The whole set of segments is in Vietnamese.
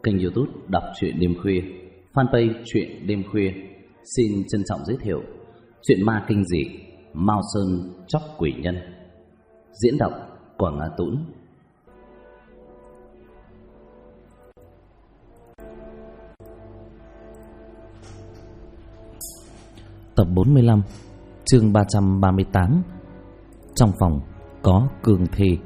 kênh YouTube Đọc truyện đêm khuya, fanpage truyện đêm khuya xin trân trọng giới thiệu truyện ma kinh dị Mao Sơn Chóc Quỷ Nhân, diễn đọc Quảng Á Tũng. Tập 45, chương 338. Trong phòng có cương thi.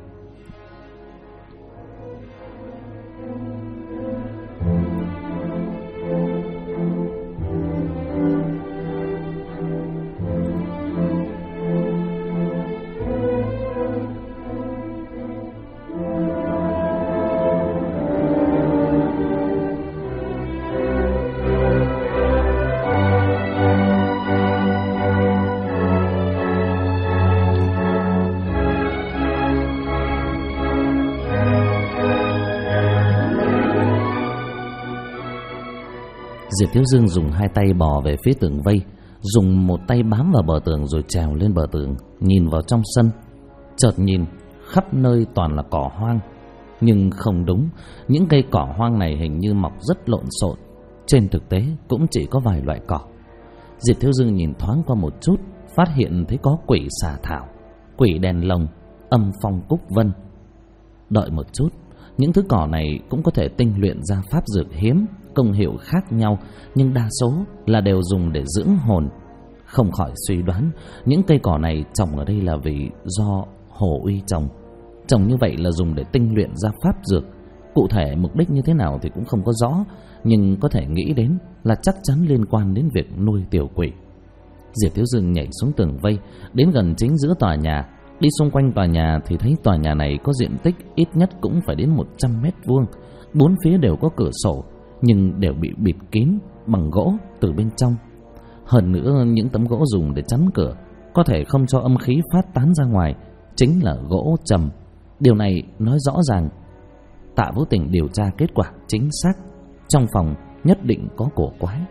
Diệp Thiếu Dương dùng hai tay bò về phía tường vây, dùng một tay bám vào bờ tường rồi trèo lên bờ tường, nhìn vào trong sân. Chợt nhìn khắp nơi toàn là cỏ hoang, nhưng không đúng, những cây cỏ hoang này hình như mọc rất lộn xộn. Trên thực tế cũng chỉ có vài loại cỏ. Diệp Thiếu Dương nhìn thoáng qua một chút, phát hiện thấy có quỷ xà thảo, quỷ đèn lồng, âm phong cúc vân. Đợi một chút, những thứ cỏ này cũng có thể tinh luyện ra pháp dược hiếm, công hiệu khác nhau, nhưng đa số là đều dùng để dưỡng hồn. Không khỏi suy đoán những cây cỏ này trồng ở đây là vì do Hồ Uy trồng. Trồng như vậy là dùng để tinh luyện ra pháp dược. Cụ thể mục đích như thế nào thì cũng không có rõ, nhưng có thể nghĩ đến là chắc chắn liên quan đến việc nuôi tiểu quỷ. Diệp Thiếu Dương nhảy xuống tường vây, đến gần chính giữa tòa nhà. Đi xung quanh tòa nhà thì thấy tòa nhà này có diện tích ít nhất cũng phải đến 100 mét vuông. Bốn phía đều có cửa sổ, nhưng đều bị bịt kín bằng gỗ từ bên trong. Hơn nữa, những tấm gỗ dùng để chắn cửa có thể không cho âm khí phát tán ra ngoài, chính là gỗ trầm. Điều này nói rõ ràng Tạ Vũ Tình điều tra kết quả chính xác, trong phòng nhất định có cổ quái.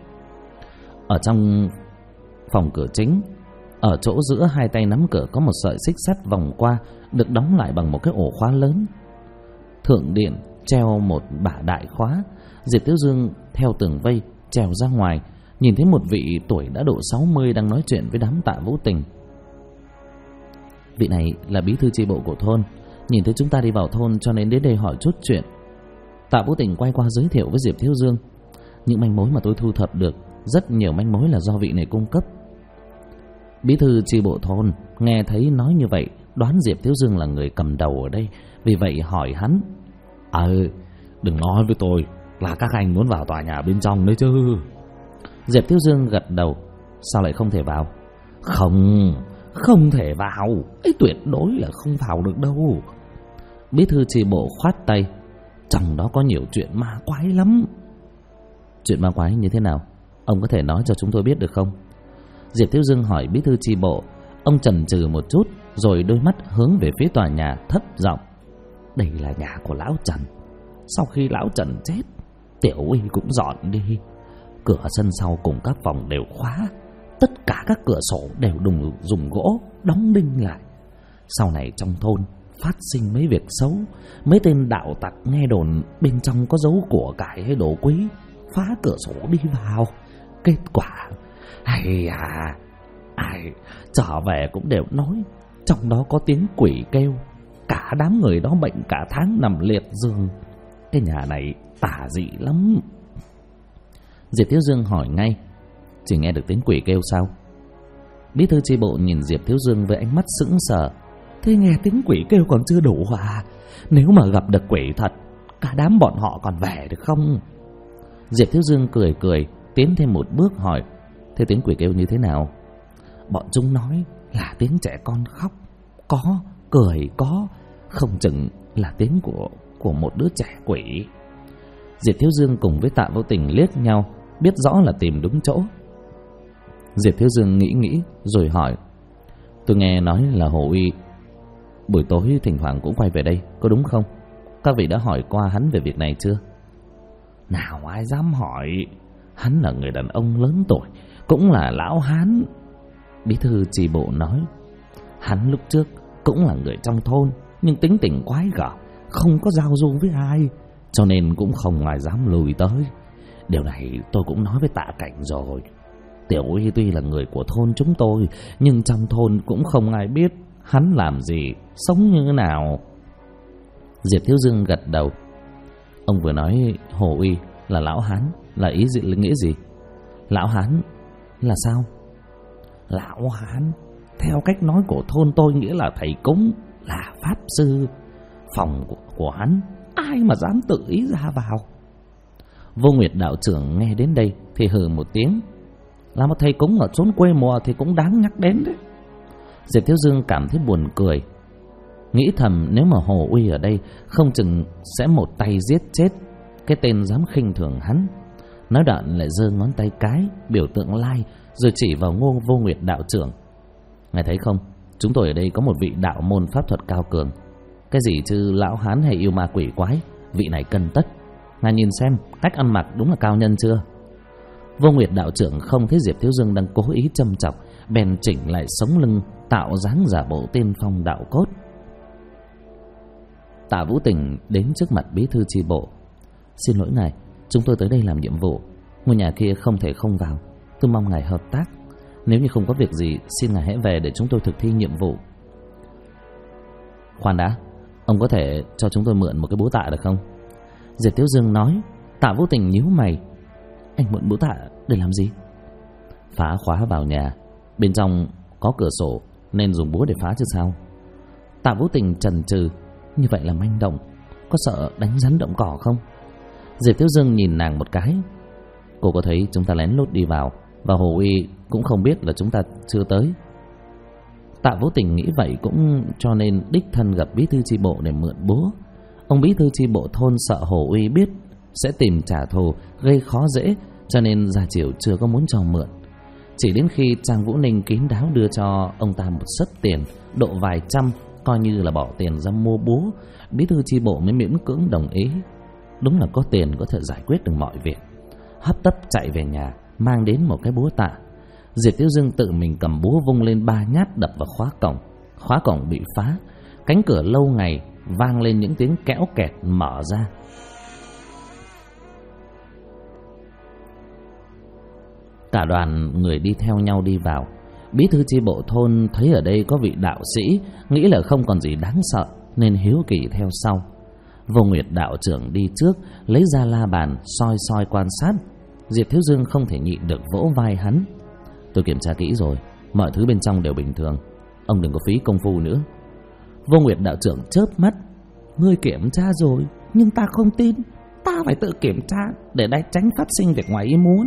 Ở trong phòng cửa chính, ở chỗ giữa hai tay nắm cửa có một sợi xích sắt vòng qua, được đóng lại bằng một cái ổ khóa lớn. Thượng điện treo một bả đại khóa. Diệp Thiếu Dương theo tường vây trèo ra ngoài, nhìn thấy một vị tuổi đã độ 60 đang nói chuyện với đám Tạ Vũ Tình. Vị này là bí thư chi bộ của thôn, nhìn thấy chúng ta đi vào thôn cho nên đến đây hỏi chút chuyện. Tạ Vũ Tình quay qua giới thiệu với Diệp Thiếu Dương. Những manh mối mà tôi thu thập được, rất nhiều manh mối là do vị này cung cấp. Bí thư chi bộ thôn nghe thấy nói như vậy, đoán Diệp Thiếu Dương là người cầm đầu ở đây, vì vậy hỏi hắn: đừng nói với tôi là các anh muốn vào tòa nhà bên trong đấy chứ. Diệp Thiếu Dương gật đầu. Sao lại không thể vào? Không thể vào, ấy tuyệt đối là không vào được đâu. Bí thư chi bộ khoát tay: trong đó có nhiều chuyện ma quái lắm. Chuyện ma quái như thế nào? Ông có thể nói cho chúng tôi biết được không? Diệp Thiếu Dương hỏi bí thư chi bộ. Ông chần chừ một chút, rồi đôi mắt hướng về phía tòa nhà thấp giọng: đây là nhà của lão Trần. Sau khi lão Trần chết, Tiểu Uy cũng dọn đi. Cửa sân sau cùng các phòng đều khóa, tất cả các cửa sổ đều dùng gỗ đóng đinh lại. Sau này trong thôn phát sinh mấy việc xấu, mấy tên đạo tặc nghe đồn bên trong có dấu của cải hay đồ quý, phá cửa sổ đi vào. Kết quả ai trở về cũng đều nói trong đó có tiếng quỷ kêu. Cả đám người đó bệnh cả tháng nằm liệt giường. Cái nhà này tà dị lắm. Diệp Thiếu Dương hỏi ngay: chỉ nghe được tiếng quỷ kêu sao? Bí thư chi bộ nhìn Diệp Thiếu Dương với ánh mắt sững sờ. Thế nghe tiếng quỷ kêu còn chưa đủ à? Nếu mà gặp được quỷ thật, cả đám bọn họ còn về được không? Diệp Thiếu Dương cười cười, tiến thêm một bước hỏi: thế tiếng quỷ kêu như thế nào? Bọn chúng nói là tiếng trẻ con khóc, có cười, có không chừng là tiếng của một đứa trẻ quỷ. Diệp Thiếu Dương cùng với Tạ Vũ Tình liếc nhau, biết rõ là tìm đúng chỗ. Diệp Thiếu Dương nghĩ rồi hỏi: tôi nghe nói là Hồ Uy buổi tối thỉnh thoảng cũng quay về đây, có đúng không? Các vị đã hỏi qua hắn về việc này chưa? Nào ai dám hỏi. Hắn là người đàn ông lớn tuổi, cũng là lão hán. Bí thư chi bộ nói: hắn lúc trước cũng là người trong thôn, nhưng tính tình quái gở, không có giao du với ai. cho nên cũng không ai dám lùi tới. Điều này tôi cũng nói với Tạ Cảnh rồi. Tiểu Uy tuy là người của thôn chúng tôi, nhưng trong thôn cũng không ai biết hắn làm gì, sống như thế nào. Diệp Thiếu Dương gật đầu. Ông vừa nói Hồ Uy là lão hán, là nghĩa gì? Lão hán là sao? Lão hán theo cách nói của thôn tôi nghĩa là thầy cúng, là pháp sư. Phòng của hắn ai mà dám tự ý ra vào. Vô Nguyệt đạo trưởng nghe đến đây thì hừ một tiếng. Là một thầy cúng ở chốn quê mùa thì cũng đáng nhắc đến đấy. Diệp Thiếu Dương cảm thấy buồn cười, nghĩ thầm nếu mà Hồ Uy ở đây không chừng sẽ một tay giết chết cái tên dám khinh thường hắn. Nói đoạn lại giơ ngón tay cái biểu tượng lai rồi chỉ vào Vô Nguyệt đạo trưởng. Ngài thấy không, chúng tôi ở đây có một vị đạo môn pháp thuật cao cường. Cái gì chứ lão hán hay yêu ma quỷ quái, vị này cân tất. Ngài nhìn xem cách ăn mặc đúng là cao nhân chưa? Vô Nguyệt đạo trưởng không thấy Diệp Thiếu Dương đang cố ý châm chọc, bèn chỉnh lại sống lưng, tạo dáng giả bộ tiên phong đạo cốt. Tạ Vũ Tình đến trước mặt bí thư chi bộ. Xin lỗi ngài, chúng tôi tới đây làm nhiệm vụ, ngôi nhà kia không thể không vào. Tôi mong ngài hợp tác. Nếu như không có việc gì, xin ngài hãy về để chúng tôi thực thi nhiệm vụ. Khoan đã, ông có thể cho chúng tôi mượn một cái búa tạ được không? Diệp Thiếu Dương nói. Tạ Vũ Tình nhíu mày. Anh mượn búa tạ để làm gì? Phá khóa vào nhà, bên trong có cửa sổ nên dùng búa để phá chứ sao? Tạ Vũ Tình chần chừ. Như vậy là manh động, có sợ đánh rắn động cỏ không? Diệp Thiếu Dương nhìn nàng một cái. Cô có thấy chúng ta lén lút đi vào, và Hồ Uy cũng không biết là chúng ta chưa tới. Tạ Vũ Tình nghĩ vậy cũng cho nên đích thân gặp bí thư chi bộ để mượn búa. Ông bí thư chi bộ thôn sợ Hồ Uy biết sẽ tìm trả thù, gây khó dễ, cho nên gia chiều chưa có muốn cho mượn. Chỉ đến khi Trang Vũ Ninh kín đáo đưa cho ông ta một xấp tiền độ vài trăm, coi như là bỏ tiền ra mua búa, bí thư chi bộ mới miễn cưỡng đồng ý. Đúng là có tiền có thể giải quyết được mọi việc. Hấp tấp chạy về nhà, mang đến một cái búa tạ. Diệp Thiếu Dương tự mình cầm búa vung lên 3 nhát đập vào khóa cổng. Khóa cổng bị phá, cánh cửa lâu ngày vang lên những tiếng kéo kẹt mở ra. Cả đoàn người đi theo nhau đi vào. Bí thư chi bộ thôn thấy ở đây có vị đạo sĩ, nghĩ là không còn gì đáng sợ nên hiếu kỳ theo sau. Vô Nguyệt đạo trưởng đi trước, lấy ra la bàn soi soi quan sát. Diệp Thiếu Dương không thể nhịn được vỗ vai hắn. Tôi kiểm tra kỹ rồi, mọi thứ bên trong đều bình thường, ông đừng có phí công phu nữa. Vô Nguyệt đạo trưởng chớp mắt. Ngươi kiểm tra rồi, nhưng ta không tin. Ta phải tự kiểm tra để tránh phát sinh việc ngoài ý muốn.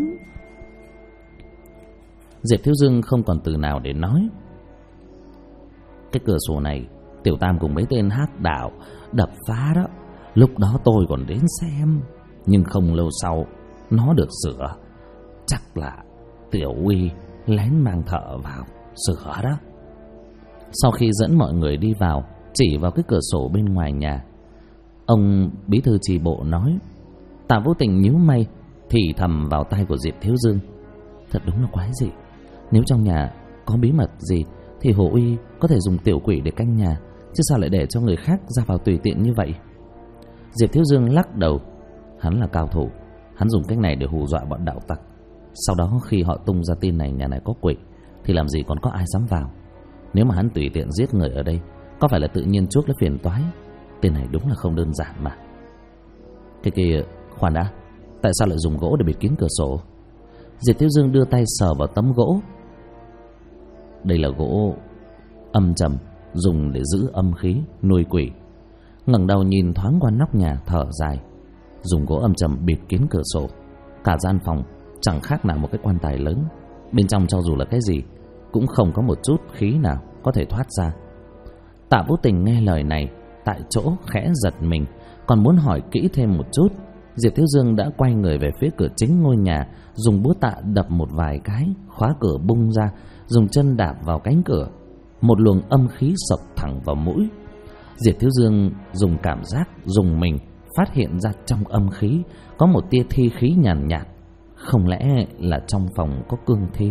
Diệp Thiếu Dương không còn từ nào để nói. Cái cửa sổ này Tiểu Tam cùng mấy tên hắc đạo đập phá đó. Lúc đó tôi còn đến xem, nhưng không lâu sau nó được sửa. Chắc là Tiểu Uy lén mang thợ vào sửa đó. Sau khi dẫn mọi người đi vào, chỉ vào cái cửa sổ bên ngoài nhà, ông bí thư chi bộ nói. Tạ Vũ Tình nhíu mày, thì thầm vào tai của Diệp Thiếu Dương. Thật đúng là quái dị. Nếu trong nhà có bí mật gì thì Hồ Uy có thể dùng tiểu quỷ để canh nhà, chứ sao lại để cho người khác ra vào tùy tiện như vậy? Diệp Thiếu Dương lắc đầu. Hắn là cao thủ, hắn dùng cách này để hù dọa bọn đạo tặc. Sau đó khi họ tung ra tin này nhà này có quỷ thì làm gì còn có ai dám vào. Nếu mà hắn tùy tiện giết người ở đây, có phải là tự nhiên chuốc lấy phiền toái? Tên này đúng là không đơn giản mà. Cái kia, khoan đã, tại sao lại dùng gỗ để bịt kín cửa sổ? Diệp Thiếu Dương đưa tay sờ vào tấm gỗ. Đây là gỗ âm trầm, dùng để giữ âm khí, nuôi quỷ. Ngẩng đầu nhìn thoáng qua nóc nhà, thở dài. Dùng gỗ âm trầm bịt kín cửa sổ, cả gian phòng chẳng khác nào một cái quan tài lớn. Bên trong cho dù là cái gì cũng không có một chút khí nào có thể thoát ra. Tạ Vũ Tình nghe lời này, tại chỗ khẽ giật mình, còn muốn hỏi kỹ thêm một chút. Diệp Thiếu Dương đã quay người về phía cửa chính ngôi nhà, dùng búa tạ đập một vài cái, khóa cửa bung ra, dùng chân đạp vào cánh cửa. Một luồng âm khí sộc thẳng vào mũi. Diệp Thiếu Dương dùng cảm giác dùng mình, phát hiện ra trong âm khí có một tia thi khí nhàn nhạt. Không lẽ là trong phòng có cương thi?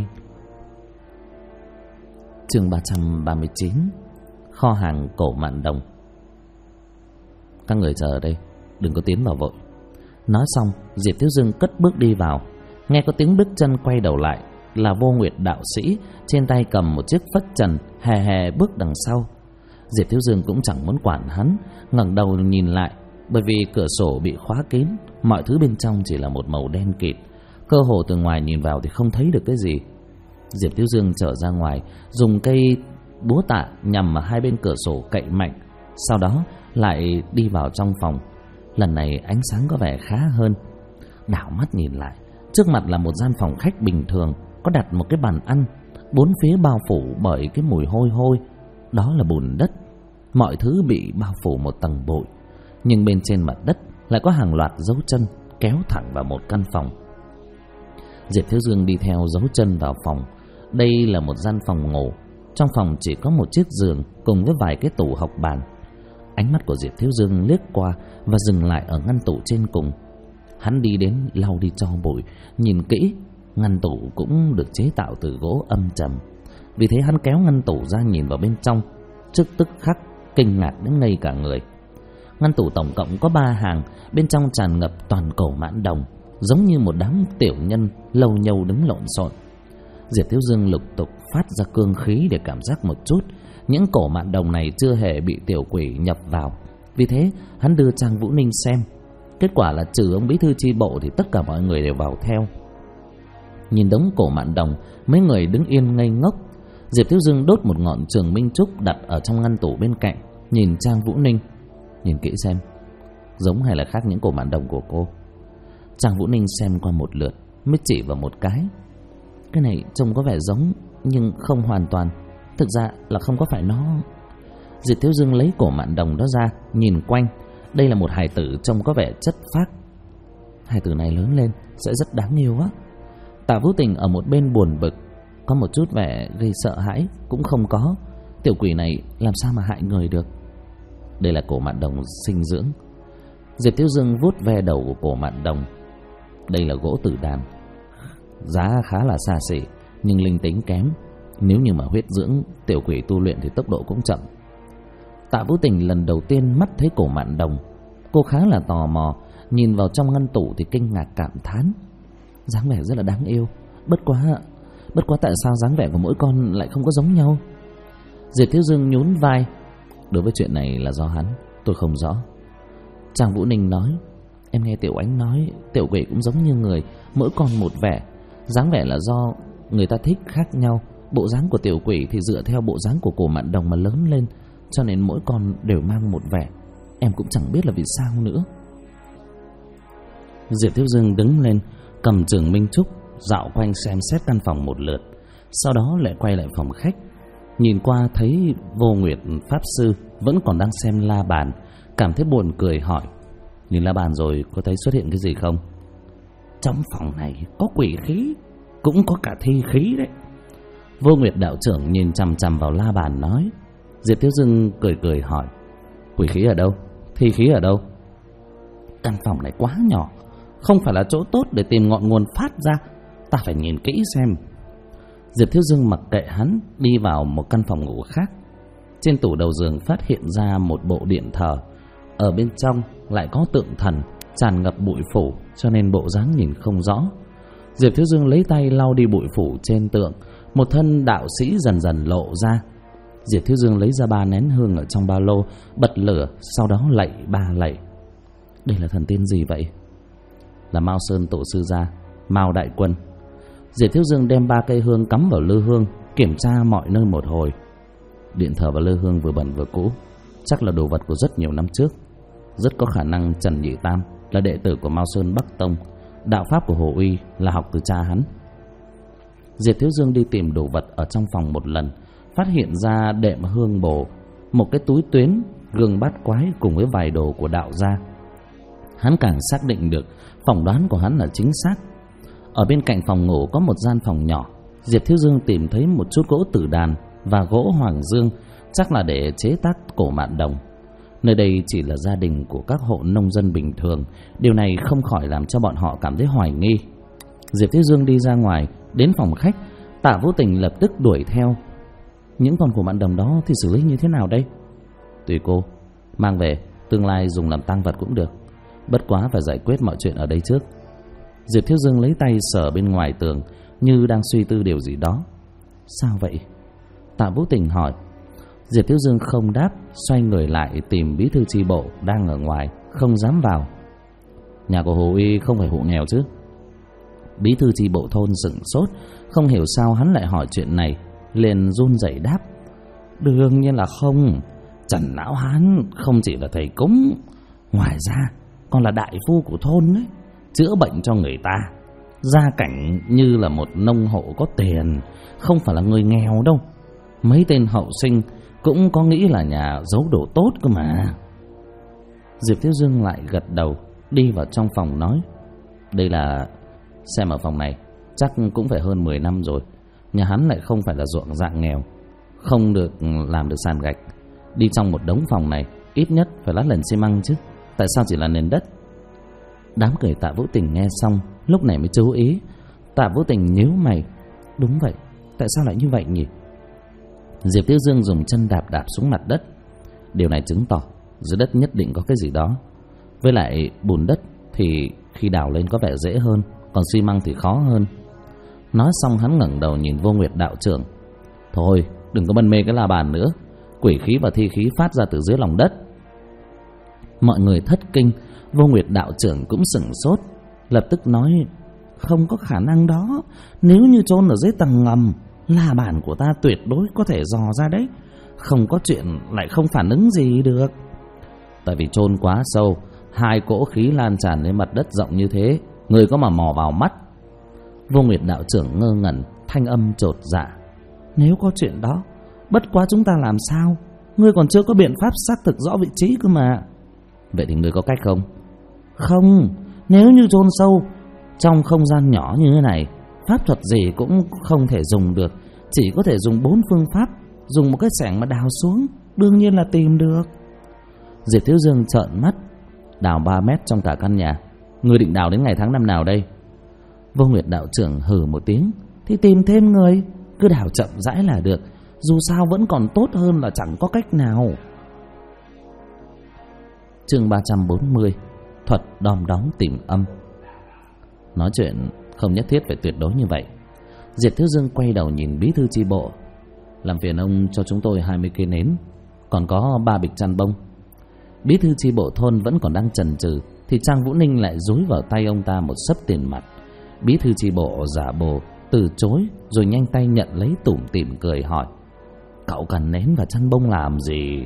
Chương 339. Kho hàng cổ Mạn Đồng. Các người chờ ở đây, đừng có tiến vào vội. Nói xong, Diệp Thiếu Dương cất bước đi vào. Nghe có tiếng bước chân, quay đầu lại là Vô Nguyệt đạo sĩ, trên tay cầm một chiếc phất trần, hề hề bước đằng sau. Diệp Thiếu Dương cũng chẳng muốn quản hắn, ngẩng đầu nhìn lại, bởi vì cửa sổ bị khóa kín, mọi thứ bên trong chỉ là một màu đen kịt, cơ hồ từ ngoài nhìn vào thì không thấy được cái gì. Diệp Thiếu Dương trở ra ngoài, dùng cây búa tạ nhằm vào hai bên cửa sổ cậy mạnh, sau đó lại đi vào trong phòng. Lần này ánh sáng có vẻ khá hơn. Đảo mắt nhìn lại, trước mặt là một gian phòng khách bình thường, có đặt một cái bàn ăn, bốn phía bao phủ bởi cái mùi hôi hôi, đó là bùn đất. Mọi thứ bị bao phủ một tầng bụi, nhưng bên trên mặt đất lại có hàng loạt dấu chân kéo thẳng vào một căn phòng. Diệp Thiếu Dương đi theo dấu chân vào phòng. Đây là một gian phòng ngủ. Trong phòng chỉ có một chiếc giường cùng với vài cái tủ học bàn. Ánh mắt của Diệp Thiếu Dương liếc qua và dừng lại ở ngăn tủ trên cùng. Hắn đi đến lau đi tro bụi, nhìn kỹ, ngăn tủ cũng được chế tạo từ gỗ âm trầm. Vì thế hắn kéo ngăn tủ ra nhìn vào bên trong, trước tức khắc kinh ngạc đến ngây cả người. Ngăn tủ tổng cộng có 3 hàng, bên trong tràn ngập toàn cổ mãn đồng, giống như một đám tiểu nhân lâu nhâu đứng lộn xộn. Diệp Thiếu Dương lục tục phát ra cương khí để cảm giác một chút. Những cổ mạn đồng này chưa hề bị tiểu quỷ nhập vào, vì thế hắn đưa Trang Vũ Ninh xem. Kết quả là trừ ông bí thư chi bộ thì tất cả mọi người đều vào theo. Nhìn đống cổ mạn đồng, mấy người đứng yên ngây ngốc. Diệp Thiếu Dương đốt một ngọn trường minh trúc đặt ở trong ngăn tủ bên cạnh, nhìn Trang Vũ Ninh: nhìn kỹ xem, giống hay là khác những cổ mạn đồng của cô? Trang Vũ Ninh xem qua một lượt mới chỉ vào một cái. Cái này trông có vẻ giống nhưng không hoàn toàn, thực ra là không có phải nó. Diệp Thiếu Dương lấy cổ mạn đồng đó ra, nhìn quanh. Đây là một hài tử trông có vẻ chất phác. Hài tử này lớn lên sẽ rất đáng yêu á. Tạ Vũ Tình ở một bên buồn bực, có một chút vẻ gây sợ hãi cũng không có. Tiểu quỷ này làm sao mà hại người được? Đây là cổ mạn đồng sinh dưỡng. Diệp Thiếu Dương vuốt ve đầu của cổ mạn đồng. Đây là gỗ tử đàn, giá khá là xa xỉ nhưng linh tính kém. Nếu như mà huyết dưỡng tiểu quỷ tu luyện thì tốc độ cũng chậm. Tạ Vũ Tình lần đầu tiên mắt thấy cổ mạn đồng, cô khá là tò mò, nhìn vào trong ngăn tủ thì kinh ngạc cảm thán. Dáng vẻ rất là đáng yêu. Bất quá tại sao dáng vẻ của mỗi con lại không có giống nhau? Diệp Thiếu Dương nhún vai. Đối với chuyện này là do hắn, tôi không rõ. Trang Vũ Ninh nói: em nghe Tiểu Ánh nói tiểu quỷ cũng giống như người, mỗi con một vẻ. Dáng vẻ là do người ta thích khác nhau. Bộ dáng của tiểu quỷ thì dựa theo bộ dáng của cổ mạn đồng mà lớn lên, cho nên mỗi con đều mang một vẻ. Em cũng chẳng biết là vì sao nữa. Diệp Thiếu Dương đứng lên, cầm trường minh trúc, dạo quanh xem xét căn phòng một lượt, sau đó lại quay lại phòng khách. Nhìn qua thấy Vô Nguyệt pháp sư vẫn còn đang xem la bàn, cảm thấy buồn cười hỏi: nhìn la bàn rồi có thấy xuất hiện cái gì không? Trong phòng này có quỷ khí, cũng có cả thi khí đấy. Vô Nguyệt đạo trưởng nhìn chằm chằm vào la bàn nói. Diệp Thiếu Dương cười cười hỏi: quỷ khí ở đâu? Thi khí ở đâu? Căn phòng này quá nhỏ, không phải là chỗ tốt để tìm ngọn nguồn phát ra, ta phải nhìn kỹ xem. Diệp Thiếu Dương mặc kệ hắn, đi vào một căn phòng ngủ khác. Trên tủ đầu giường phát hiện ra một bộ điện thờ, ở bên trong lại có tượng thần tràn ngập bụi phủ, cho nên bộ dáng nhìn không rõ. Diệp Thiếu Dương lấy tay lau đi bụi phủ trên tượng, một thân đạo sĩ dần dần lộ ra. Diệp Thiếu Dương lấy ra 3 nén hương ở trong ba lô, bật lửa, sau đó lạy 3 lạy. Đây là thần tiên gì vậy? Là Mao Sơn tổ sư gia, Mao đại quân. Diệp Thiếu Dương đem 3 cây hương cắm vào lư hương, kiểm tra mọi nơi một hồi. Điện thờ và lư hương vừa bẩn vừa cũ, chắc là đồ vật của rất nhiều năm trước. Rất có khả năng Trần Nhị Tam là đệ tử của Mao Sơn Bắc Tông, đạo pháp của Hồ Uy là học từ cha hắn. Diệp Thiếu Dương đi tìm đồ vật ở trong phòng một lần, phát hiện ra đệm hương bồ, một cái túi tuyến, gương bát quái cùng với vài đồ của đạo gia. Hắn càng xác định được phỏng đoán của hắn là chính xác. Ở bên cạnh phòng ngủ có một gian phòng nhỏ. Diệp Thiếu Dương tìm thấy một chút gỗ tử đàn và gỗ hoàng dương, chắc là để chế tác cổ mạn đồng. Nơi đây chỉ là gia đình của các hộ nông dân bình thường, điều này không khỏi làm cho bọn họ cảm thấy hoài nghi. Diệp Thiếu Dương đi ra ngoài, đến phòng khách. Tạ Vũ Tình lập tức đuổi theo. Những con cổ mạn đồng đó thì xử lý như thế nào đây? Tùy cô, mang về, tương lai dùng làm tang vật cũng được. Bất quá phải giải quyết mọi chuyện ở đây trước. Diệp Thiếu Dương lấy tay sờ bên ngoài tường, như đang suy tư điều gì đó. Sao vậy? Tạ Vũ Tình hỏi. Diệp Thiếu Dương không đáp, xoay người lại tìm bí thư chi bộ đang ở ngoài, không dám vào. Nhà của Hồ Uy không phải hộ nghèo chứ? Bí thư chi bộ thôn sững sốt, không hiểu sao hắn lại hỏi chuyện này, liền run rẩy đáp. Đương nhiên là không. Trần Lão Hán không chỉ là thầy cúng, ngoài ra còn là đại phu của thôn ấy, chữa bệnh cho người ta. Gia cảnh như là một nông hộ có tiền, không phải là người nghèo đâu. Mấy tên hậu sinh cũng có nghĩ là nhà giấu đồ tốt cơ mà. Diệp Thiếu Dương lại gật đầu, đi vào trong phòng nói. Đây là... xem ở phòng này chắc cũng phải hơn 10 năm rồi. Nhà hắn lại không phải là ruộng dạng nghèo, không được làm được sàn gạch. Đi trong một đống phòng này ít nhất phải lát nền xi măng chứ, tại sao chỉ là nền đất? Đám người Tạ Vũ Tình nghe xong lúc này mới chú ý. Tạ Vũ Tình nhíu mày. Đúng vậy, tại sao lại như vậy nhỉ? Diệp Thiếu Dương dùng chân đạp đạp xuống mặt đất. Điều này chứng tỏ dưới đất nhất định có cái gì đó. Với lại bùn đất thì khi đào lên có vẻ dễ hơn, còn xi măng thì khó hơn. Nói xong hắn ngẩng đầu nhìn Vô Nguyệt đạo trưởng. Thôi đừng có mân mê cái la bàn nữa. Quỷ khí và thi khí phát ra từ dưới lòng đất. Mọi người thất kinh. Vô Nguyệt đạo trưởng cũng sửng sốt, lập tức nói. Không có khả năng đó. Nếu như chôn ở dưới tầng ngầm, la bàn của ta tuyệt đối có thể dò ra đấy. Không có chuyện lại không phản ứng gì được. Tại vì chôn quá sâu, 2 cỗ khí lan tràn lên mặt đất rộng như thế, người có mà mò vào mắt. Vô Nguyệt đạo trưởng ngơ ngẩn, thanh âm chột dạ. Nếu có chuyện đó, bất quá chúng ta làm sao? Ngươi còn chưa có biện pháp xác thực rõ vị trí cơ mà. Vậy thì ngươi có cách không? Không, nếu như chôn sâu trong không gian nhỏ như thế này, pháp thuật gì cũng không thể dùng được. Chỉ có thể dùng 4 phương pháp. Dùng một cái xẻng mà đào xuống, đương nhiên là tìm được. Diệp Thiếu Dương trợn mắt. Đào 3 mét trong cả căn nhà, ngươi định đào đến ngày tháng năm nào đây? Vô Nguyệt đạo trưởng hừ một tiếng. Thì tìm thêm người, cứ đào chậm rãi là được. Dù sao vẫn còn tốt hơn là chẳng có cách nào. Chương 340. Thuật đom đóm tìm âm. Nói chuyện không nhất thiết phải tuyệt đối như vậy. Diệp Thiếu Dương quay đầu nhìn bí thư chi bộ. Làm phiền ông cho chúng tôi 20 cây nến, còn có 3 bịch chăn bông. Bí thư chi bộ thôn vẫn còn đang chần chừ, thì Trang Vũ Ninh lại dúi vào tay ông ta một xấp tiền mặt. Bí thư chi bộ giả bộ từ chối, rồi nhanh tay nhận lấy, tủm tỉm cười hỏi. Cậu cần nến và chăn bông làm gì?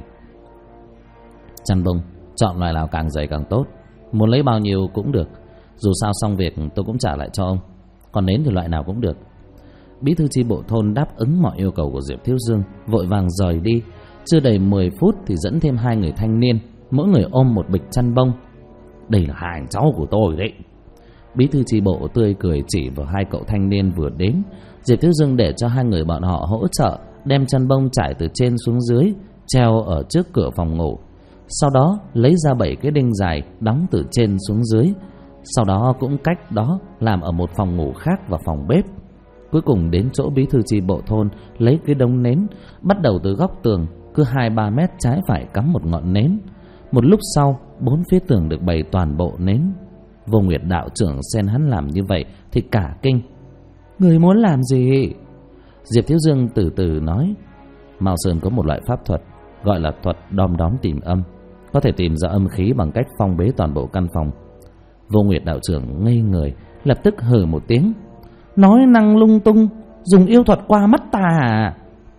Chăn bông chọn loại nào càng dày càng tốt, muốn lấy bao nhiêu cũng được. Dù sao xong việc tôi cũng trả lại cho ông. Còn nến thì loại nào cũng được. Bí thư chi bộ thôn đáp ứng mọi yêu cầu của Diệp Thiếu Dương, vội vàng rời đi. Chưa đầy 10 phút thì dẫn thêm 2 người thanh niên, mỗi người ôm một bịch chăn bông. Đây là hàng cháu của tôi đấy. Bí thư chi bộ tươi cười chỉ vào 2 cậu thanh niên vừa đến. Diệp Thiếu Dương để cho 2 người bọn họ hỗ trợ đem chăn bông trải từ trên xuống dưới, treo ở trước cửa phòng ngủ. Sau đó lấy ra 7 cái đinh dài đóng từ trên xuống dưới. Sau đó cũng cách đó làm ở một phòng ngủ khác và phòng bếp. Cuối cùng đến chỗ bí thư chi bộ thôn, lấy cái đống nến, bắt đầu từ góc tường, cứ 2-3 mét trái phải cắm một ngọn nến. Một lúc sau, 4 phía tường được bày toàn bộ nến. Vô Nguyệt đạo trưởng xem hắn làm như vậy thì cả kinh. Người muốn làm gì? Diệp Thiếu Dương từ từ nói. Mao Sơn có một loại pháp thuật gọi là thuật đom đóm tìm âm, có thể tìm ra âm khí bằng cách phong bế toàn bộ căn phòng. Vô Nguyệt đạo trưởng ngây người, lập tức hừ một tiếng. Nói năng lung tung, dùng yêu thuật qua mắt ta à?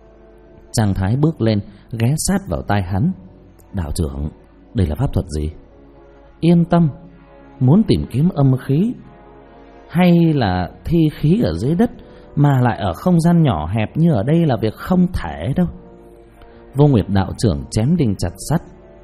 Trang Thái bước lên, ghé sát vào tai hắn. Đạo trưởng, đây là pháp thuật gì? Yên tâm, muốn tìm kiếm âm khí hay là thi khí ở dưới đất mà lại ở không gian nhỏ hẹp như ở đây là việc không thể đâu. Vô Nguyệt đạo trưởng chém đinh chặt sắt.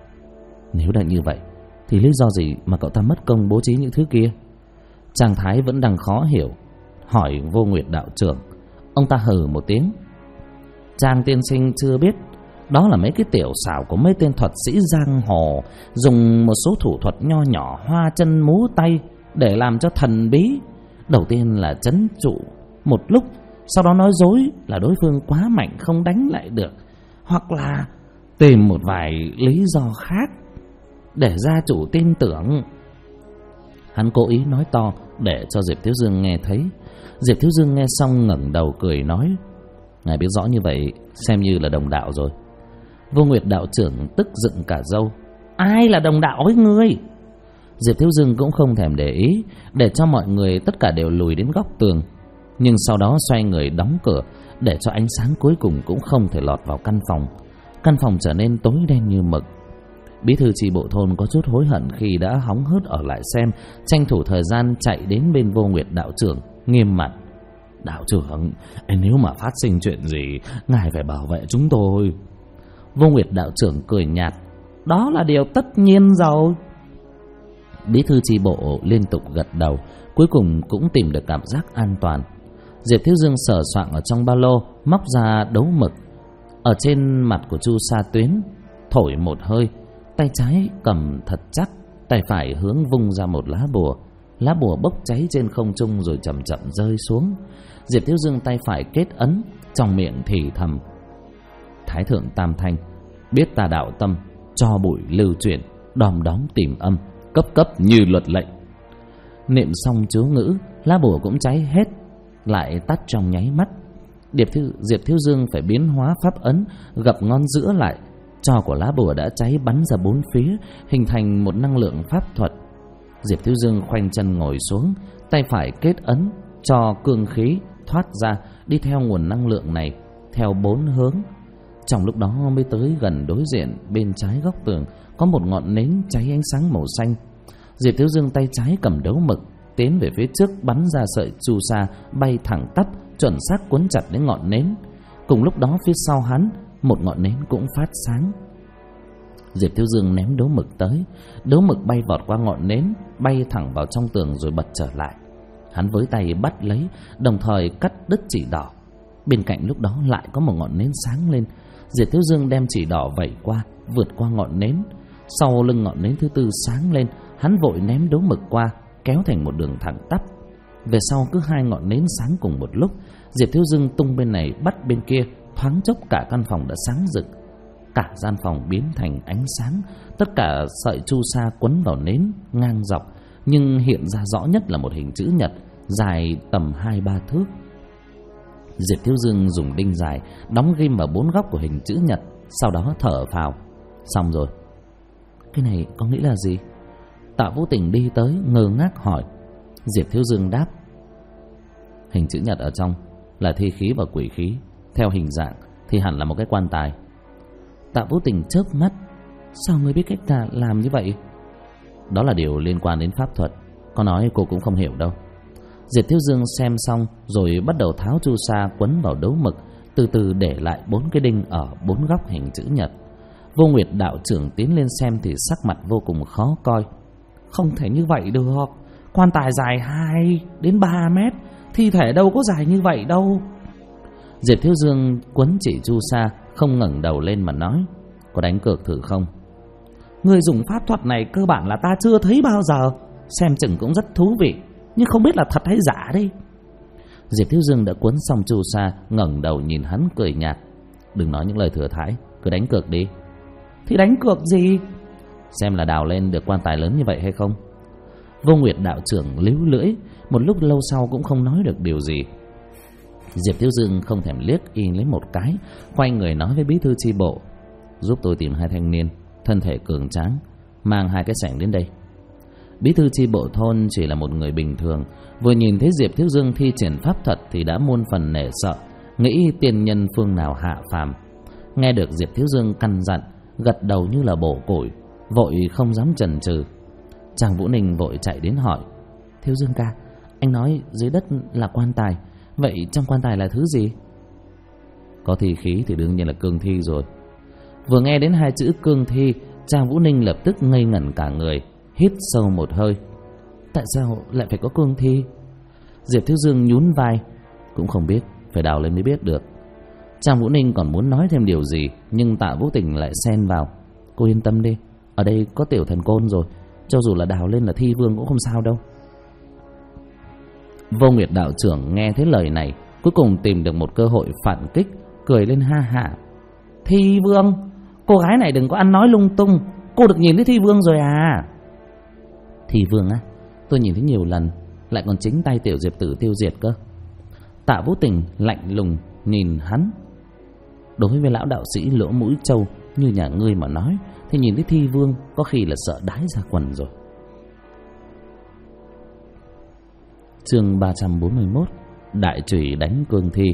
Nếu đã như vậy thì lý do gì mà cậu ta mất công bố trí những thứ kia? Trang Thái vẫn đang khó hiểu, hỏi Vô Nguyệt đạo trưởng. Ông ta hừ một tiếng. Trang tiên sinh chưa biết, đó là mấy cái tiểu xảo của mấy tên thuật sĩ giang hồ, dùng một số thủ thuật nho nhỏ, hoa chân múa tay để làm cho thần bí. Đầu tiên là trấn trụ một lúc, sau đó nói dối là đối phương quá mạnh không đánh lại được, hoặc là tìm một vài lý do khác để gia chủ tin tưởng. Hắn cố ý nói to để cho Diệp Thiếu Dương nghe thấy. Diệp Thiếu Dương nghe xong ngẩng đầu cười nói: ngài biết rõ như vậy xem như là đồng đạo rồi. Vô Nguyệt đạo trưởng tức dựng cả râu: ai là đồng đạo với ngươi? Diệp Thiếu Dương cũng không thèm để ý, để cho mọi người tất cả đều lùi đến góc tường, nhưng sau đó xoay người đóng cửa để cho ánh sáng cuối cùng cũng không thể lọt vào căn phòng. Căn phòng trở nên tối đen như mực. Bí thư chi bộ thôn có chút hối hận khi đã hóng hớt ở lại xem, tranh thủ thời gian chạy đến bên Vô Nguyệt đạo trưởng, nghiêm mặt: đạo trưởng, nếu mà phát sinh chuyện gì, ngài phải bảo vệ chúng tôi. Vô Nguyệt đạo trưởng cười nhạt: đó là điều tất nhiên rồi. Bí thư chi bộ liên tục gật đầu, cuối cùng cũng tìm được cảm giác an toàn. Diệp Thiếu Dương sờ soạng ở trong ba lô, móc ra đấu mực. Ở trên mặt của Chu Sa Tuyến thổi một hơi, tay trái cầm thật chắc, tay phải hướng vung ra một lá bùa. Lá bùa bốc cháy trên không trung rồi chậm chậm rơi xuống. Diệp Thiếu Dương tay phải kết ấn, trong miệng thì thầm: Thái thượng tam thanh, biết ta đạo tâm, cho bụi lưu chuyển, đom đóm tìm âm, cấp cấp như luật lệnh. Niệm xong chú ngữ, lá bùa cũng cháy hết, lại tắt trong nháy mắt. Diệp Thiếu Dương phải biến hóa pháp ấn, gập ngón giữa lại. Tro của lá bùa đã cháy bắn ra bốn phía, hình thành một năng lượng pháp thuật. Diệp Thiếu Dương khoanh chân ngồi xuống, tay phải kết ấn, cho cương khí thoát ra, đi theo nguồn năng lượng này, theo bốn hướng. Trong lúc đó mới tới gần đối diện, bên trái góc tường có một ngọn nến cháy ánh sáng màu xanh. Diệp Thiếu Dương tay trái cầm đấu mực, tiến về phía trước, bắn ra sợi chu sa bay thẳng tắp, chuẩn xác cuốn chặt đến ngọn nến. Cùng lúc đó phía sau hắn, một ngọn nến cũng phát sáng. Diệp Thiếu Dương ném đấu mực tới, đấu mực bay vọt qua ngọn nến, bay thẳng vào trong tường rồi bật trở lại. Hắn với tay bắt lấy, đồng thời cắt đứt chỉ đỏ. Bên cạnh lúc đó lại có một ngọn nến sáng lên. Diệp Thiếu Dương đem chỉ đỏ vẩy qua, vượt qua ngọn nến. Sau lưng ngọn nến thứ tư sáng lên, hắn vội ném đấu mực qua, kéo thành một đường thẳng tắp. Về sau cứ hai ngọn nến sáng cùng một lúc, Diệp Thiếu Dương tung bên này bắt bên kia, thoáng chốc cả căn phòng đã sáng rực. Cả gian phòng biến thành ánh sáng, tất cả sợi chu sa quấn vào nến ngang dọc, nhưng hiện ra rõ nhất là một hình chữ nhật dài tầm 2-3 thước. Diệp Thiếu Dương dùng đinh dài đóng ghim vào bốn góc của hình chữ nhật, sau đó thở phào: xong rồi. Cái này có nghĩa là gì? Tạ Vũ Tình đi tới ngơ ngác hỏi. Diệp Thiếu Dương đáp: hình chữ nhật ở trong là thi khí và quỷ khí, theo hình dạng thì hẳn là một cái quan tài. Tạ Vũ Tình chớp mắt: sao ngươi biết cách ta làm như vậy? Đó là điều liên quan đến pháp thuật, có nói cô cũng không hiểu đâu. Diệp Thiếu Dương xem xong rồi bắt đầu tháo chu sa quấn vào đấu mực, từ từ để lại 4 cái đinh ở 4 góc hình chữ nhật. Vô Nguyệt đạo trưởng tiến lên xem thì sắc mặt vô cùng khó coi. Không thể như vậy được, quan tài dài 2-3 mét, thi thể đâu có dài như vậy đâu. Diệp Thiếu Dương quấn chỉ chu sa, không ngẩng đầu lên mà nói: có đánh cược thử không? Người dùng pháp thuật này cơ bản là ta chưa thấy bao giờ, xem chừng cũng rất thú vị, nhưng không biết là thật hay giả đây. Diệp Thiếu Dương đã quấn xong chu sa, ngẩng đầu nhìn hắn cười nhạt: đừng nói những lời thừa thãi, cứ đánh cược đi. Thì đánh cược gì? Xem là đào lên được quan tài lớn như vậy hay không. Vô Nguyệt đạo trưởng líu lưỡi, một lúc lâu sau cũng không nói được điều gì. Diệp Thiếu Dương không thèm liếc y lấy một cái, quay người nói với bí thư chi bộ: giúp tôi tìm 2 thanh niên, thân thể cường tráng, mang 2 cái xẻng đến đây. Bí thư chi bộ thôn chỉ là một người bình thường, vừa nhìn thấy Diệp Thiếu Dương thi triển pháp thuật thì đã muôn phần nể sợ, nghĩ tiên nhân phương nào hạ phàm. Nghe được Diệp Thiếu Dương căn dặn, gật đầu như là bổ củi, vội không dám chần chừ. Chàng Vũ Ninh vội chạy đến hỏi: Thiếu Dương ca, anh nói dưới đất là quan tài, vậy trong quan tài là thứ gì? Có thi khí thì đương nhiên là cương thi rồi. Vừa nghe đến 2 chữ cương thi, Trang Vũ Ninh lập tức ngây ngẩn cả người, hít sâu một hơi. Tại sao lại phải có cương thi? Diệp Thiếu Dương nhún vai: cũng không biết, phải đào lên mới biết được. Trang Vũ Ninh còn muốn nói thêm điều gì, nhưng Tạ Vũ Tình lại xen vào: cô yên tâm đi, ở đây có tiểu thần côn rồi, cho dù là đào lên là thi vương cũng không sao đâu. Vô Nguyệt đạo trưởng nghe thấy lời này, cuối cùng tìm được một cơ hội phản kích, cười lên ha hả: thi vương? Cô gái này đừng có ăn nói lung tung, cô được nhìn thấy thi vương rồi à? Thi vương á? Tôi nhìn thấy nhiều lần, lại còn chính tay Tiểu Diệp Tử tiêu diệt cơ. Tạ Vũ Tình lạnh lùng nhìn hắn. Đối với lão đạo sĩ lỗ mũi trâu như nhà ngươi mà nói, thì nhìn thấy Thi Vương có khi là sợ đái ra quần rồi. Chương 341: Đại chùy đánh cương thi.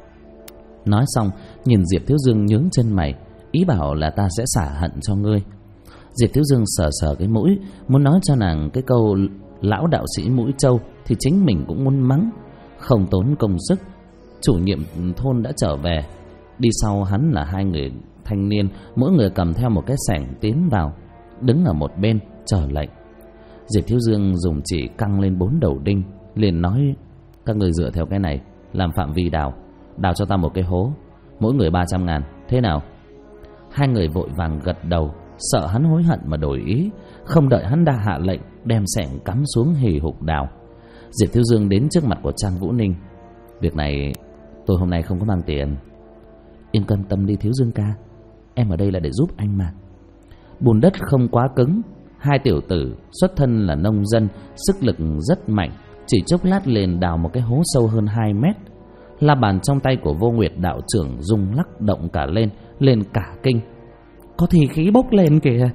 Nói xong, nhìn Diệp Thiếu Dương nhướng chân mày, ý bảo là ta sẽ xả hận cho ngươi. Diệp Thiếu Dương sờ sờ cái mũi, muốn nói cho nàng cái câu lão đạo sĩ mũi trâu, thì chính mình cũng muốn mắng. Không tốn công sức, chủ nhiệm thôn đã trở về. Đi sau hắn là hai người thanh niên, mỗi người cầm theo một cái xẻng tiến vào, đứng ở một bên chờ lệnh. Diệp Thiếu Dương dùng chỉ căng lên 4 đầu đinh, liền nói: các người dựa theo cái này làm phạm vi đào cho ta một cái hố, mỗi người 300.000, thế nào? Hai người vội vàng gật đầu, sợ hắn hối hận mà đổi ý. Không đợi hắn đã hạ lệnh, đem xẻng cắm xuống hì hục đào. Diệp Thiếu Dương đến trước mặt của Trang Vũ Ninh: việc này tôi hôm nay không có mang tiền. Yên tâm đi Thiếu Dương ca, em ở đây là để giúp anh mà. Bùn đất không quá cứng, hai tiểu tử xuất thân là nông dân, sức lực rất mạnh, chỉ chốc lát liền đào một cái hố sâu hơn 2 mét. La bàn trong tay của Vô Nguyệt đạo trưởng rung lắc động cả lên cả kinh. Có thì khí bốc lên kìa.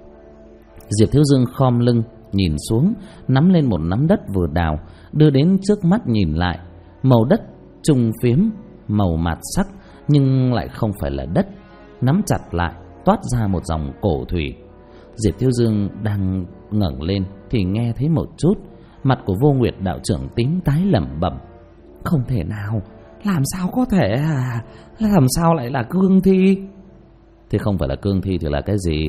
Diệp Thiếu Dương khom lưng nhìn xuống, nắm lên một nắm đất vừa đào, đưa đến trước mắt nhìn lại. Màu đất trùng phiếm, màu mạt sắc, nhưng lại không phải là đất. Nắm chặt lại, toát ra một dòng cổ thủy. Diệp Thiếu Dương đang ngẩng lên thì nghe thấy một chút. Mặt của Vô Nguyệt đạo trưởng tím tái lẩm bẩm: không thể nào, làm sao có thể à? Làm sao lại là cương thi? Thế không phải là cương thi thì là cái gì?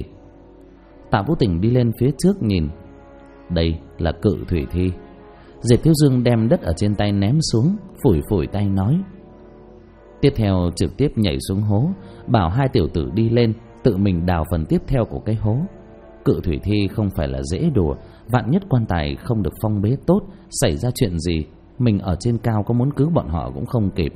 Tạ Vũ Tình đi lên phía trước nhìn. Đây là cự thủy thi. Diệp Thiếu Dương đem đất ở trên tay ném xuống, phủi tay nói. Tiếp theo trực tiếp nhảy xuống hố, bảo hai tiểu tử đi lên, tự mình đào phần tiếp theo của cái hố. Cự thủy thi không phải là dễ đùa, vạn nhất quan tài không được phong bế tốt, xảy ra chuyện gì, mình ở trên cao có muốn cứu bọn họ cũng không kịp.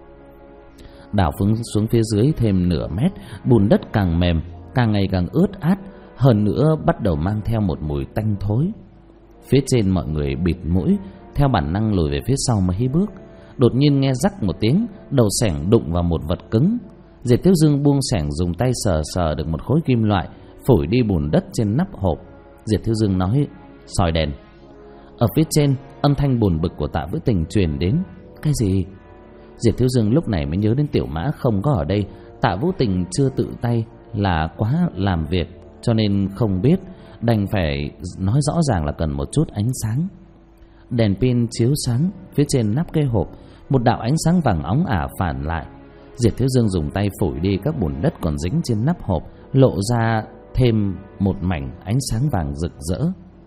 Đào xuống phía dưới thêm nửa mét, bùn đất càng mềm, càng ngày càng ướt át, hơn nữa bắt đầu mang theo một mùi tanh thối. Phía trên mọi người bịt mũi, theo bản năng lùi về phía sau mấy bước. Đột nhiên nghe rắc một tiếng, đầu xẻng đụng vào một vật cứng. Diệp Thiếu Dương buông xẻng, dùng tay sờ được một khối kim loại, phủi đi bùn đất trên nắp hộp. Diệp Thiếu Dương nói: soi đèn. Ở phía trên, âm thanh buồn bực của Tạ Vũ Tình truyền đến. Cái gì? Diệp Thiếu Dương lúc này mới nhớ đến Tiểu Mã không có ở đây. Tạ Vũ Tình chưa tự tay là quá làm việc, cho nên không biết, đành phải nói rõ ràng là cần một chút ánh sáng. Đèn pin chiếu sáng phía trên nắp cái hộp, một đạo ánh sáng vàng óng ả phản lại. Diệp Thiếu Dương dùng tay phủi đi các bùn đất còn dính trên nắp hộp, lộ ra thêm một mảnh ánh sáng vàng rực rỡ.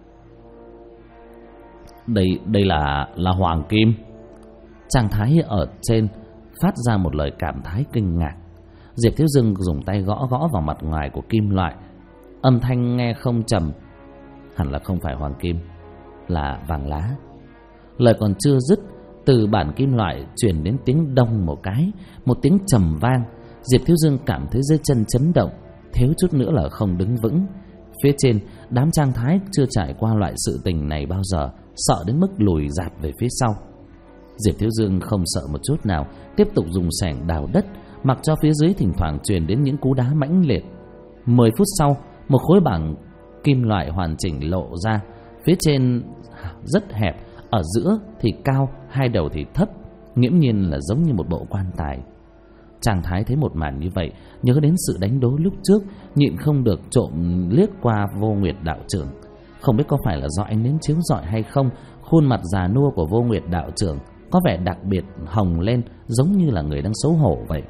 Đây là hoàng kim. Trang Thái ở trên phát ra một lời cảm thán kinh ngạc. Diệp Thiếu Dương dùng tay gõ vào mặt ngoài của kim loại, âm thanh nghe không trầm. Hẳn là không phải hoàng kim, là vàng lá. Lời còn chưa dứt, từ bản kim loại truyền đến tiếng đông một cái, một tiếng trầm vang. Diệp Thiếu Dương cảm thấy dưới chân chấn động, thiếu chút nữa là không đứng vững. Phía trên, đám Trang Thái chưa trải qua loại sự tình này bao giờ, sợ đến mức lùi dạt về phía sau. Diệp Thiếu Dương không sợ một chút nào, tiếp tục dùng xẻng đào đất, mặc cho phía dưới thỉnh thoảng truyền đến những cú đá mãnh liệt. 10 phút sau, một khối bảng kim loại hoàn chỉnh lộ ra. Phía trên rất hẹp, ở giữa thì cao, hai đầu thì thấp, nghiễm nhiên là giống như một bộ quan tài. Trang Thái thấy một màn như vậy, nhớ đến sự đánh đố lúc trước, nhịn không được trộm liếc qua Vô Nguyệt đạo trưởng. Không biết có phải là do ánh nến chiếu rọi hay không, khuôn mặt già nua của Vô Nguyệt đạo trưởng có vẻ đặc biệt hồng lên, giống như là người đang xấu hổ vậy.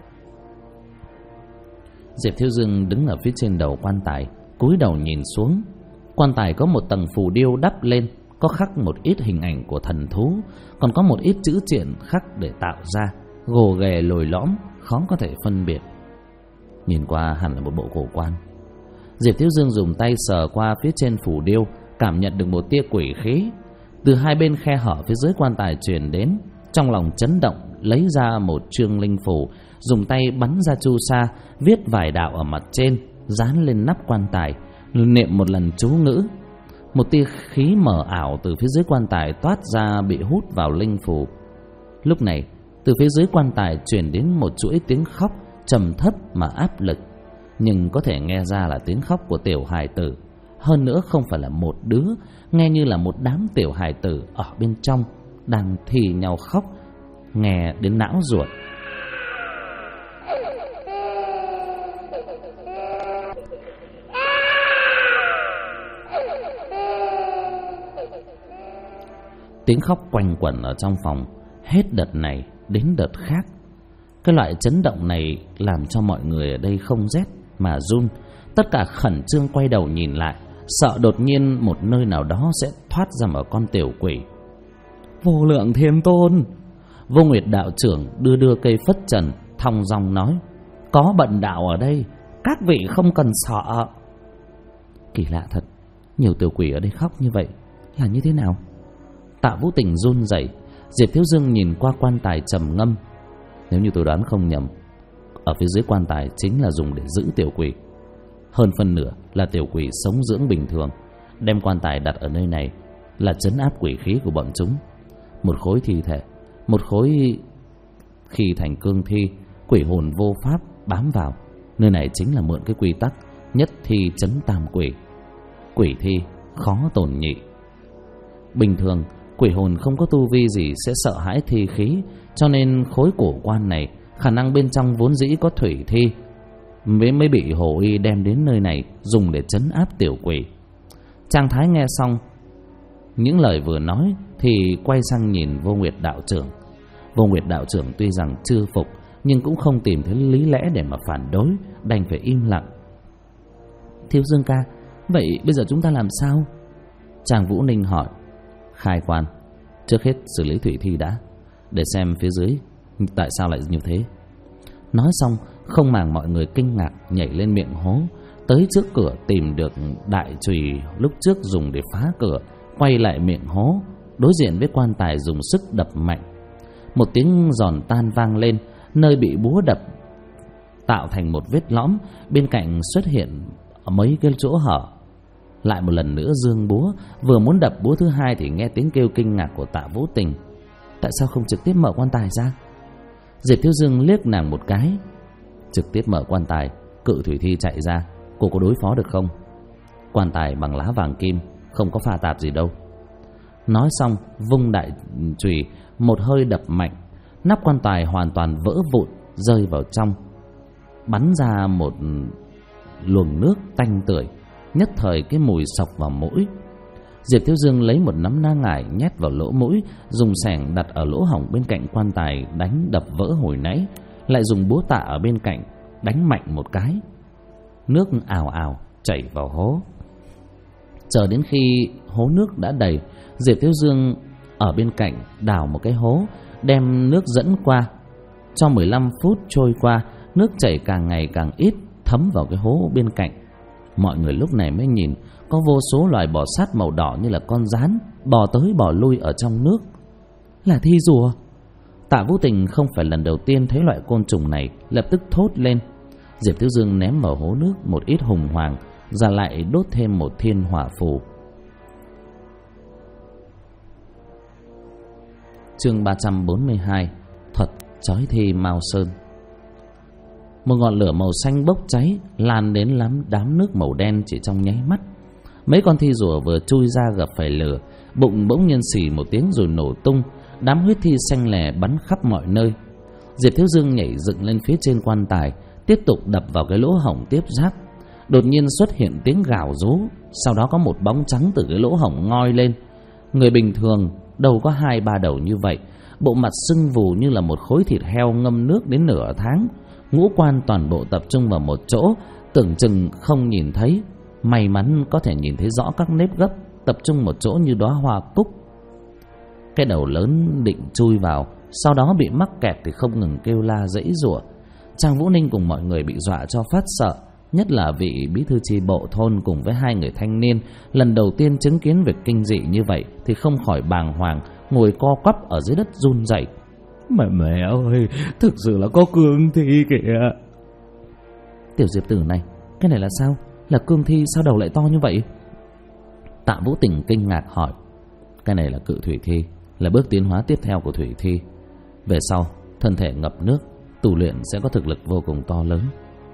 Diệp Thiếu Dương đứng ở phía trên đầu quan tài, cúi đầu nhìn xuống. Quan tài có một tầng phù điêu đắp lên, có khắc một ít hình ảnh của thần thú, còn có một ít chữ triện khắc để tạo ra, gồ ghề lồi lõm, khó có thể phân biệt. Nhìn qua hẳn là một bộ cổ quan. Diệp Thiếu Dương dùng tay sờ qua phía trên phù điêu, cảm nhận được một tia quỷ khí từ hai bên khe hở phía dưới quan tài truyền đến. Trong lòng chấn động, lấy ra một chương linh phù, dùng tay bắn ra chu sa, viết vài đạo ở mặt trên, dán lên nắp quan tài, niệm một lần chú ngữ. Một tia khí mờ ảo từ phía dưới quan tài toát ra, bị hút vào linh phù. Lúc này từ phía dưới quan tài truyền đến một chuỗi tiếng khóc trầm thấp mà áp lực, nhưng có thể nghe ra là tiếng khóc của tiểu hài tử. Hơn nữa không phải là một đứa, nghe như là một đám tiểu hài tử ở bên trong đang thì nhau khóc, nghe đến não ruột. Tiếng khóc quanh quẩn ở trong phòng, hết đợt này đến đợt khác. Cái loại chấn động này làm cho mọi người ở đây không rét mà run. Tất cả khẩn trương quay đầu nhìn lại, sợ đột nhiên một nơi nào đó sẽ thoát ra một con tiểu quỷ. Vô lượng thiên tôn! Vô Nguyệt đạo trưởng đưa cây phất trần, thong dong nói: có bần đạo ở đây, các vị không cần sợ. Kỳ lạ thật, nhiều tiểu quỷ ở đây khóc như vậy là như thế nào? Tạ Vũ Tình run rẩy. Diệp Thiếu Dương nhìn qua quan tài trầm ngâm. Nếu như tôi đoán không nhầm, ở phía dưới quan tài chính là dùng để giữ tiểu quỷ. Hơn phân nửa là tiểu quỷ sống dưỡng bình thường. Đem quan tài đặt ở nơi này là trấn áp quỷ khí của bọn chúng. Một khối thi thể, một khối khi thành cương thi, quỷ hồn vô pháp bám vào. Nơi này chính là mượn cái quy tắc nhất thi trấn tam quỷ. Quỷ thi khó tổn nhị. Bình thường quỷ hồn không có tu vi gì sẽ sợ hãi thi khí, cho nên khối cổ quan này khả năng bên trong vốn dĩ có thủy thi, mới bị hồ y đem đến nơi này dùng để trấn áp tiểu quỷ. Trang Thái nghe xong những lời vừa nói thì quay sang nhìn Vô Nguyệt đạo trưởng. Vô Nguyệt đạo trưởng tuy rằng chưa phục, nhưng cũng không tìm thấy lý lẽ để mà phản đối, đành phải im lặng. Thiếu Dương ca, vậy bây giờ chúng ta làm sao? Trang Vũ Ninh hỏi. Khai quan, trước hết xử lý thủy thi đã, để xem phía dưới tại sao lại như thế. Nói xong, không màng mọi người kinh ngạc, nhảy lên miệng hố, tới trước cửa tìm được đại chùy lúc trước dùng để phá cửa, quay lại miệng hố, đối diện với quan tài dùng sức đập mạnh. Một tiếng giòn tan vang lên, nơi bị búa đập tạo thành một vết lõm, bên cạnh xuất hiện mấy cái chỗ hở. Lại một lần nữa giương búa, vừa muốn đập búa thứ hai thì nghe tiếng kêu kinh ngạc của Tạ Vũ Tình. Tại sao không trực tiếp mở quan tài ra? Diệp Thiếu Dương liếc nàng một cái. Trực tiếp mở quan tài, cự thủy thi chạy ra, cô có đối phó được không? Quan tài bằng lá vàng kim, không có pha tạp gì đâu. Nói xong, vung đại chùy một hơi đập mạnh, nắp quan tài hoàn toàn vỡ vụn, rơi vào trong, bắn ra một luồng nước tanh tưởi. Nhất thời cái mùi sộc vào mũi. Diệp Thiếu Dương lấy một nắm na ngải nhét vào lỗ mũi, dùng xẻng đặt ở lỗ hổng bên cạnh quan tài đánh đập vỡ hồi nãy, lại dùng búa tạ ở bên cạnh đánh mạnh một cái. Nước ào ào chảy vào hố. Chờ đến khi hố nước đã đầy, Diệp Thiếu Dương ở bên cạnh đào một cái hố, đem nước dẫn qua. Cho 15 phút trôi qua, nước chảy càng ngày càng ít, thấm vào cái hố bên cạnh. Mọi người lúc này mới nhìn, có vô số loài bò sát màu đỏ như là con gián bò tới bò lui ở trong nước. Là thi rùa. Tạ Vũ Tình không phải lần đầu tiên thấy loại côn trùng này, lập tức thốt lên. Diệp Thiếu Dương ném vào hố nước một ít hùng hoàng, ra lại đốt thêm một thiên hỏa phù. Chương 342, thuật chói thi Mao Sơn. Một ngọn lửa màu xanh bốc cháy, lan đến đám nước màu đen chỉ trong nháy mắt. Mấy con thi rùa vừa chui ra gặp phải lửa, bụng bỗng nhiên xì một tiếng rồi nổ tung, đám huyết thi xanh lè bắn khắp mọi nơi. Diệp Thiếu Dương nhảy dựng lên phía trên quan tài, tiếp tục đập vào cái lỗ hổng tiếp giáp. Đột nhiên xuất hiện tiếng gào rú, sau đó có một bóng trắng từ cái lỗ hổng ngoi lên. Người bình thường đâu có 2-3 đầu như vậy, bộ mặt sưng vù như là một khối thịt heo ngâm nước đến nửa tháng. Ngũ quan toàn bộ tập trung vào một chỗ, tưởng chừng không nhìn thấy. May mắn có thể nhìn thấy rõ các nếp gấp tập trung một chỗ như đóa hoa cúc. Cái đầu lớn định chui vào, sau đó bị mắc kẹt thì không ngừng kêu la giãy giụa. Trang Vũ Ninh cùng mọi người bị dọa cho phát sợ, nhất là vị bí thư chi bộ thôn cùng với 2 người thanh niên lần đầu tiên chứng kiến việc kinh dị như vậy thì không khỏi bàng hoàng, ngồi co quắp ở dưới đất run rẩy. Mẹ ơi, thực sự là có cương thi kìa. Tiểu Diệp Tử này, cái này là sao? Là cương thi sao đầu lại to như vậy? Tạ Vũ Tình kinh ngạc hỏi: cái này là cự thủy thi, là bước tiến hóa tiếp theo của thủy thi. Về sau thân thể ngập nước, tu luyện sẽ có thực lực vô cùng to lớn.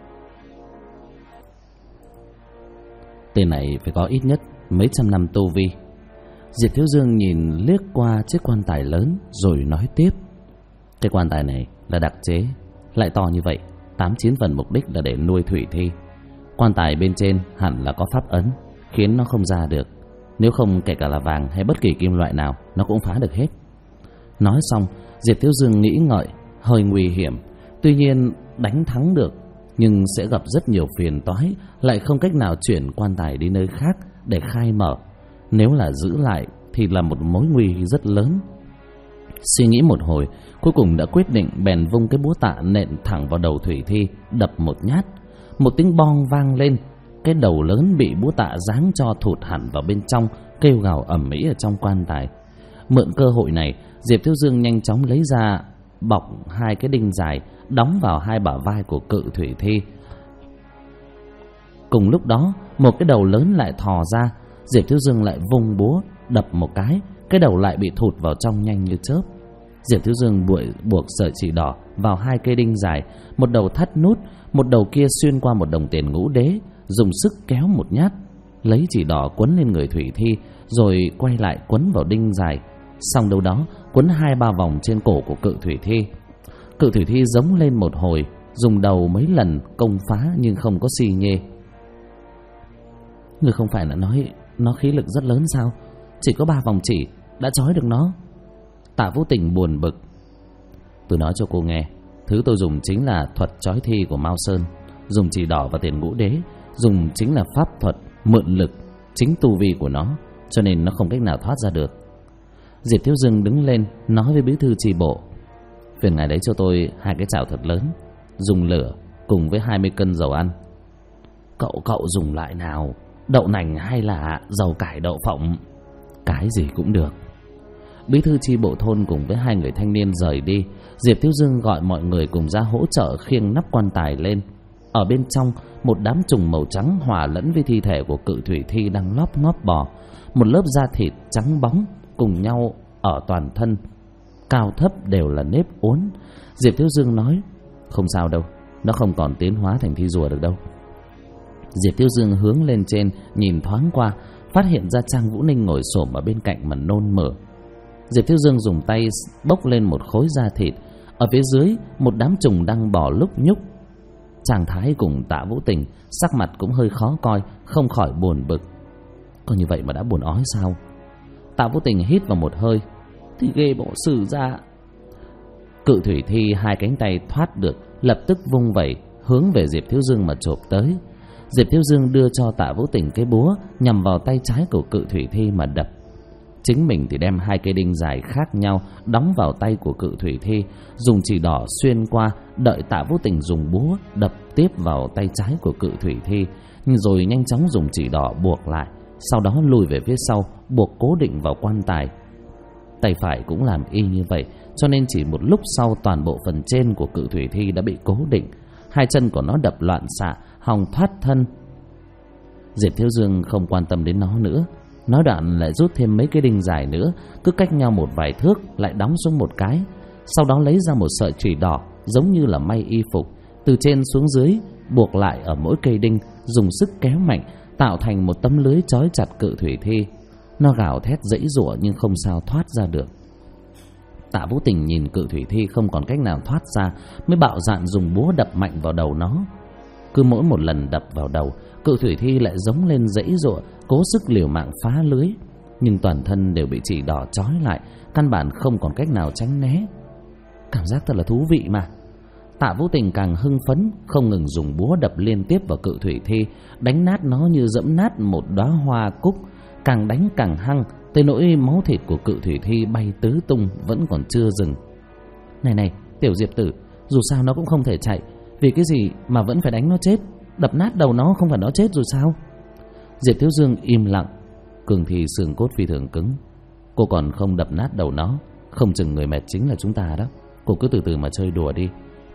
Tên này phải có ít nhất mấy trăm năm tu vi. Diệp Thiếu Dương nhìn liếc qua chiếc quan tài lớn rồi nói tiếp: cái quan tài này là đặc chế, lại to như vậy, 8-9 phần mục đích là để nuôi thủy thi. Quan tài bên trên hẳn là có pháp ấn khiến nó không ra được, nếu không kể cả là vàng hay bất kỳ kim loại nào nó cũng phá được hết. Nói xong, Diệp Thiếu Dương nghĩ ngợi, hơi nguy hiểm. Tuy nhiên đánh thắng được, nhưng sẽ gặp rất nhiều phiền toái, lại không cách nào chuyển quan tài đi nơi khác để khai mở. Nếu là giữ lại thì là một mối nguy rất lớn. Suy nghĩ một hồi, cuối cùng đã quyết định, bèn vung cái búa tạ nện thẳng vào đầu thủy thi, đập một nhát. Một tiếng bong vang lên, cái đầu lớn bị búa tạ giáng cho thụt hẳn vào bên trong, kêu gào ầm ĩ ở trong quan tài. Mượn cơ hội này, Diệp Thiếu Dương nhanh chóng lấy ra bọc 2 cái đinh dài, đóng vào 2 bả vai của cự thủy thi. Cùng lúc đó, một cái đầu lớn lại thò ra. Diệp Thiếu Dương lại vung búa đập một cái đầu lại bị thụt vào trong nhanh như chớp. Diệp Thiếu Dương buộc sợi chỉ đỏ vào 2 cây đinh dài, một đầu thắt nút, một đầu kia xuyên qua một đồng tiền ngũ đế, dùng sức kéo một nhát, lấy chỉ đỏ quấn lên người thủy thi, rồi quay lại quấn vào đinh dài. Xong đâu đó, quấn 2-3 vòng trên cổ của cự thủy thi. Cự thủy thi giống lên một hồi, dùng đầu mấy lần công phá nhưng không có xi nhê. Người không phải là nói nó khí lực rất lớn sao? Chỉ có 3 vòng chỉ đã trói được nó. Tạ Vũ Tình buồn bực: tôi nói cho cô nghe, thứ tôi dùng chính là thuật trói thi của Mao Sơn, dùng chỉ đỏ và tiền ngũ đế, dùng chính là pháp thuật mượn lực chính tu vi của nó, cho nên nó không cách nào thoát ra được. Diệp Thiếu Dương đứng lên nói với bí thư chi bộ: phiền ngài đấy cho tôi 2 cái chảo thật lớn, dùng lửa cùng với 20 cân dầu ăn. Cậu dùng loại nào? Đậu nành hay là dầu cải đậu phộng? Cái gì cũng được. Bí thư chi bộ thôn cùng với 2 người thanh niên rời đi. Diệp Thiếu Dương gọi mọi người cùng ra hỗ trợ khiêng nắp quan tài lên. Ở bên trong, một đám trùng màu trắng hòa lẫn với thi thể của cự thủy thi đang lóp ngóp bò. Một lớp da thịt trắng bóng cùng nhau ở toàn thân, cao thấp đều là nếp uốn. Diệp Thiếu Dương nói: không sao đâu, nó không còn tiến hóa thành thi rùa được đâu. Diệp Thiếu Dương hướng lên trên nhìn thoáng qua, phát hiện ra Trang Vũ Ninh ngồi xổm ở bên cạnh mà nôn mửa. Diệp Thiếu Dương dùng tay bốc lên một khối da thịt. Ở phía dưới, một đám trùng đang bò lúc nhúc. Trang Thái cùng Tạ Vũ Tình sắc mặt cũng hơi khó coi, không khỏi buồn bực. Có như vậy mà đã buồn ói sao? Tạ Vũ Tình hít vào một hơi: thì ghê bộ sử ra. Cự thủy thi 2 cánh tay thoát được, lập tức vung vẩy hướng về Diệp Thiếu Dương mà chộp tới. Diệp Thiếu Dương đưa cho Tạ Vũ Tình cái búa nhằm vào tay trái của cự thủy thi mà đập. Chính mình thì đem 2 cây đinh dài khác nhau đóng vào tay của cự thủy thi, dùng chỉ đỏ xuyên qua, đợi Tạ Vũ Tình dùng búa đập tiếp vào tay trái của cự thủy thi, rồi nhanh chóng dùng chỉ đỏ buộc lại, sau đó lùi về phía sau, buộc cố định vào quan tài. Tay phải cũng làm y như vậy, cho nên chỉ một lúc sau toàn bộ phần trên của cự thủy thi đã bị cố định. 2 chân của nó đập loạn xạ, hòng thoát thân. Diệp Thiếu Dương không quan tâm đến nó nữa, nói đoạn lại rút thêm mấy cái đinh dài nữa, cứ cách nhau một vài thước lại đóng xuống một cái. Sau đó lấy ra một sợi chùy đỏ giống như là may y phục, từ trên xuống dưới buộc lại ở mỗi cây đinh, dùng sức kéo mạnh tạo thành một tấm lưới trói chặt cự thủy thi. Nó gào thét giãy giụa nhưng không sao thoát ra được. Tạ Vũ Tình nhìn cự thủy thi không còn cách nào thoát ra, mới bạo dạn dùng búa đập mạnh vào đầu nó. Cứ mỗi một lần đập vào đầu, cự thủy thi lại giống lên giãy giụa, cố sức liều mạng phá lưới, nhưng toàn thân đều bị chỉ đỏ trói lại, căn bản không còn cách nào tránh né. Cảm giác thật là thú vị mà. Tạ Vũ Tình càng hưng phấn, không ngừng dùng búa đập liên tiếp vào cự thủy thi, đánh nát nó như dẫm nát một đóa hoa cúc, càng đánh càng hăng, tới nỗi máu thịt của cự thủy thi bay tứ tung vẫn còn chưa dừng. Này, tiểu Diệp tử, dù sao nó cũng không thể chạy, vì cái gì mà vẫn phải đánh nó chết? Đập nát đầu nó không phải nó chết rồi sao? Diệp Thiếu Dương im lặng. Cường thì xương cốt phi thường cứng, cô còn không đập nát đầu nó, không chừng người mệt chính là chúng ta đó. Cô cứ từ từ mà chơi đùa đi.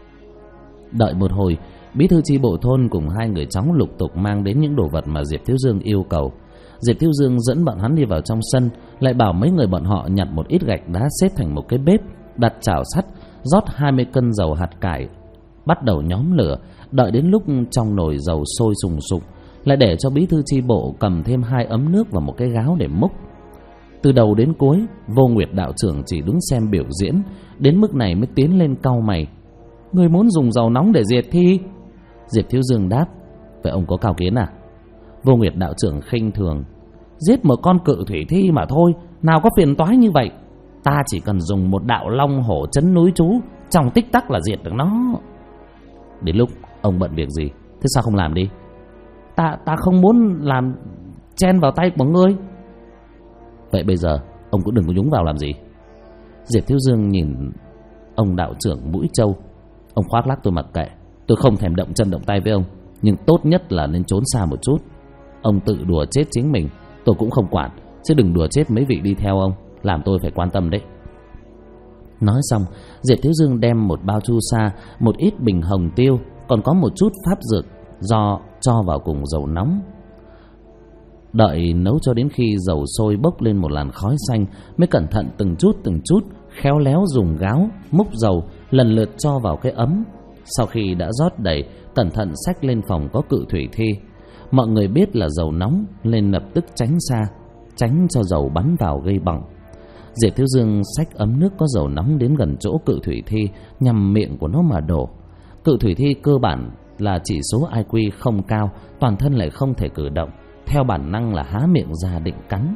Đợi một hồi, bí thư chi bộ thôn cùng 2 người cháu lục tục mang đến những đồ vật mà Diệp Thiếu Dương yêu cầu. Diệp Thiếu Dương dẫn bọn hắn đi vào trong sân, lại bảo mấy người bọn họ nhặt một ít gạch đá xếp thành một cái bếp, đặt chảo sắt, rót 20 cân dầu hạt cải, bắt đầu nhóm lửa. Đợi đến lúc trong nồi dầu sôi sùng sục, lại để cho bí thư chi bộ cầm thêm 2 ấm nước và một cái gáo để múc. Từ đầu đến cuối, Vô Nguyệt đạo trưởng chỉ đứng xem biểu diễn, đến mức này mới tiến lên cau mày. Người muốn dùng dầu nóng để diệt thi? Diệp Thiếu Dương đáp. Vậy ông có cao kiến à? Vô Nguyệt đạo trưởng khinh thường. Giết một con cự thủy thi mà thôi, nào có phiền toái như vậy. Ta chỉ cần dùng một đạo long hổ trấn núi chú, trong tích tắc là diệt được nó. Đến lúc ông bận việc gì, thế sao không làm đi? Ta không muốn làm chen vào tay của ngươi. Vậy bây giờ ông cũng đừng có nhúng vào làm gì. Diệp Thiếu Dương nhìn ông đạo trưởng mũi trâu. Ông khoác lác tôi mặc kệ, tôi không thèm động chân động tay với ông, nhưng tốt nhất là nên trốn xa một chút. Ông tự đùa chết chính mình tôi cũng không quản, chứ đừng đùa chết mấy vị đi theo ông, làm tôi phải quan tâm đấy. Nói xong, Diệp Thiếu Dương đem một bao chu sa, một ít bình hồng tiêu, còn có một chút pháp dược do cho vào cùng dầu nóng. Đợi nấu cho đến khi dầu sôi bốc lên một làn khói xanh, mới cẩn thận từng chút khéo léo dùng gáo múc dầu lần lượt cho vào cái ấm. Sau khi đã rót đầy, cẩn thận xách lên phòng có cự thủy thi. Mọi người biết là dầu nóng nên lập tức tránh xa, tránh cho dầu bắn vào gây bỏng. Diệp Thiếu Dương xách ấm nước có dầu nóng đến gần chỗ cự thủy thi, nhằm miệng của nó mà đổ. Cự thủy thi cơ bản là chỉ số IQ không cao, toàn thân lại không thể cử động, theo bản năng là há miệng ra định cắn.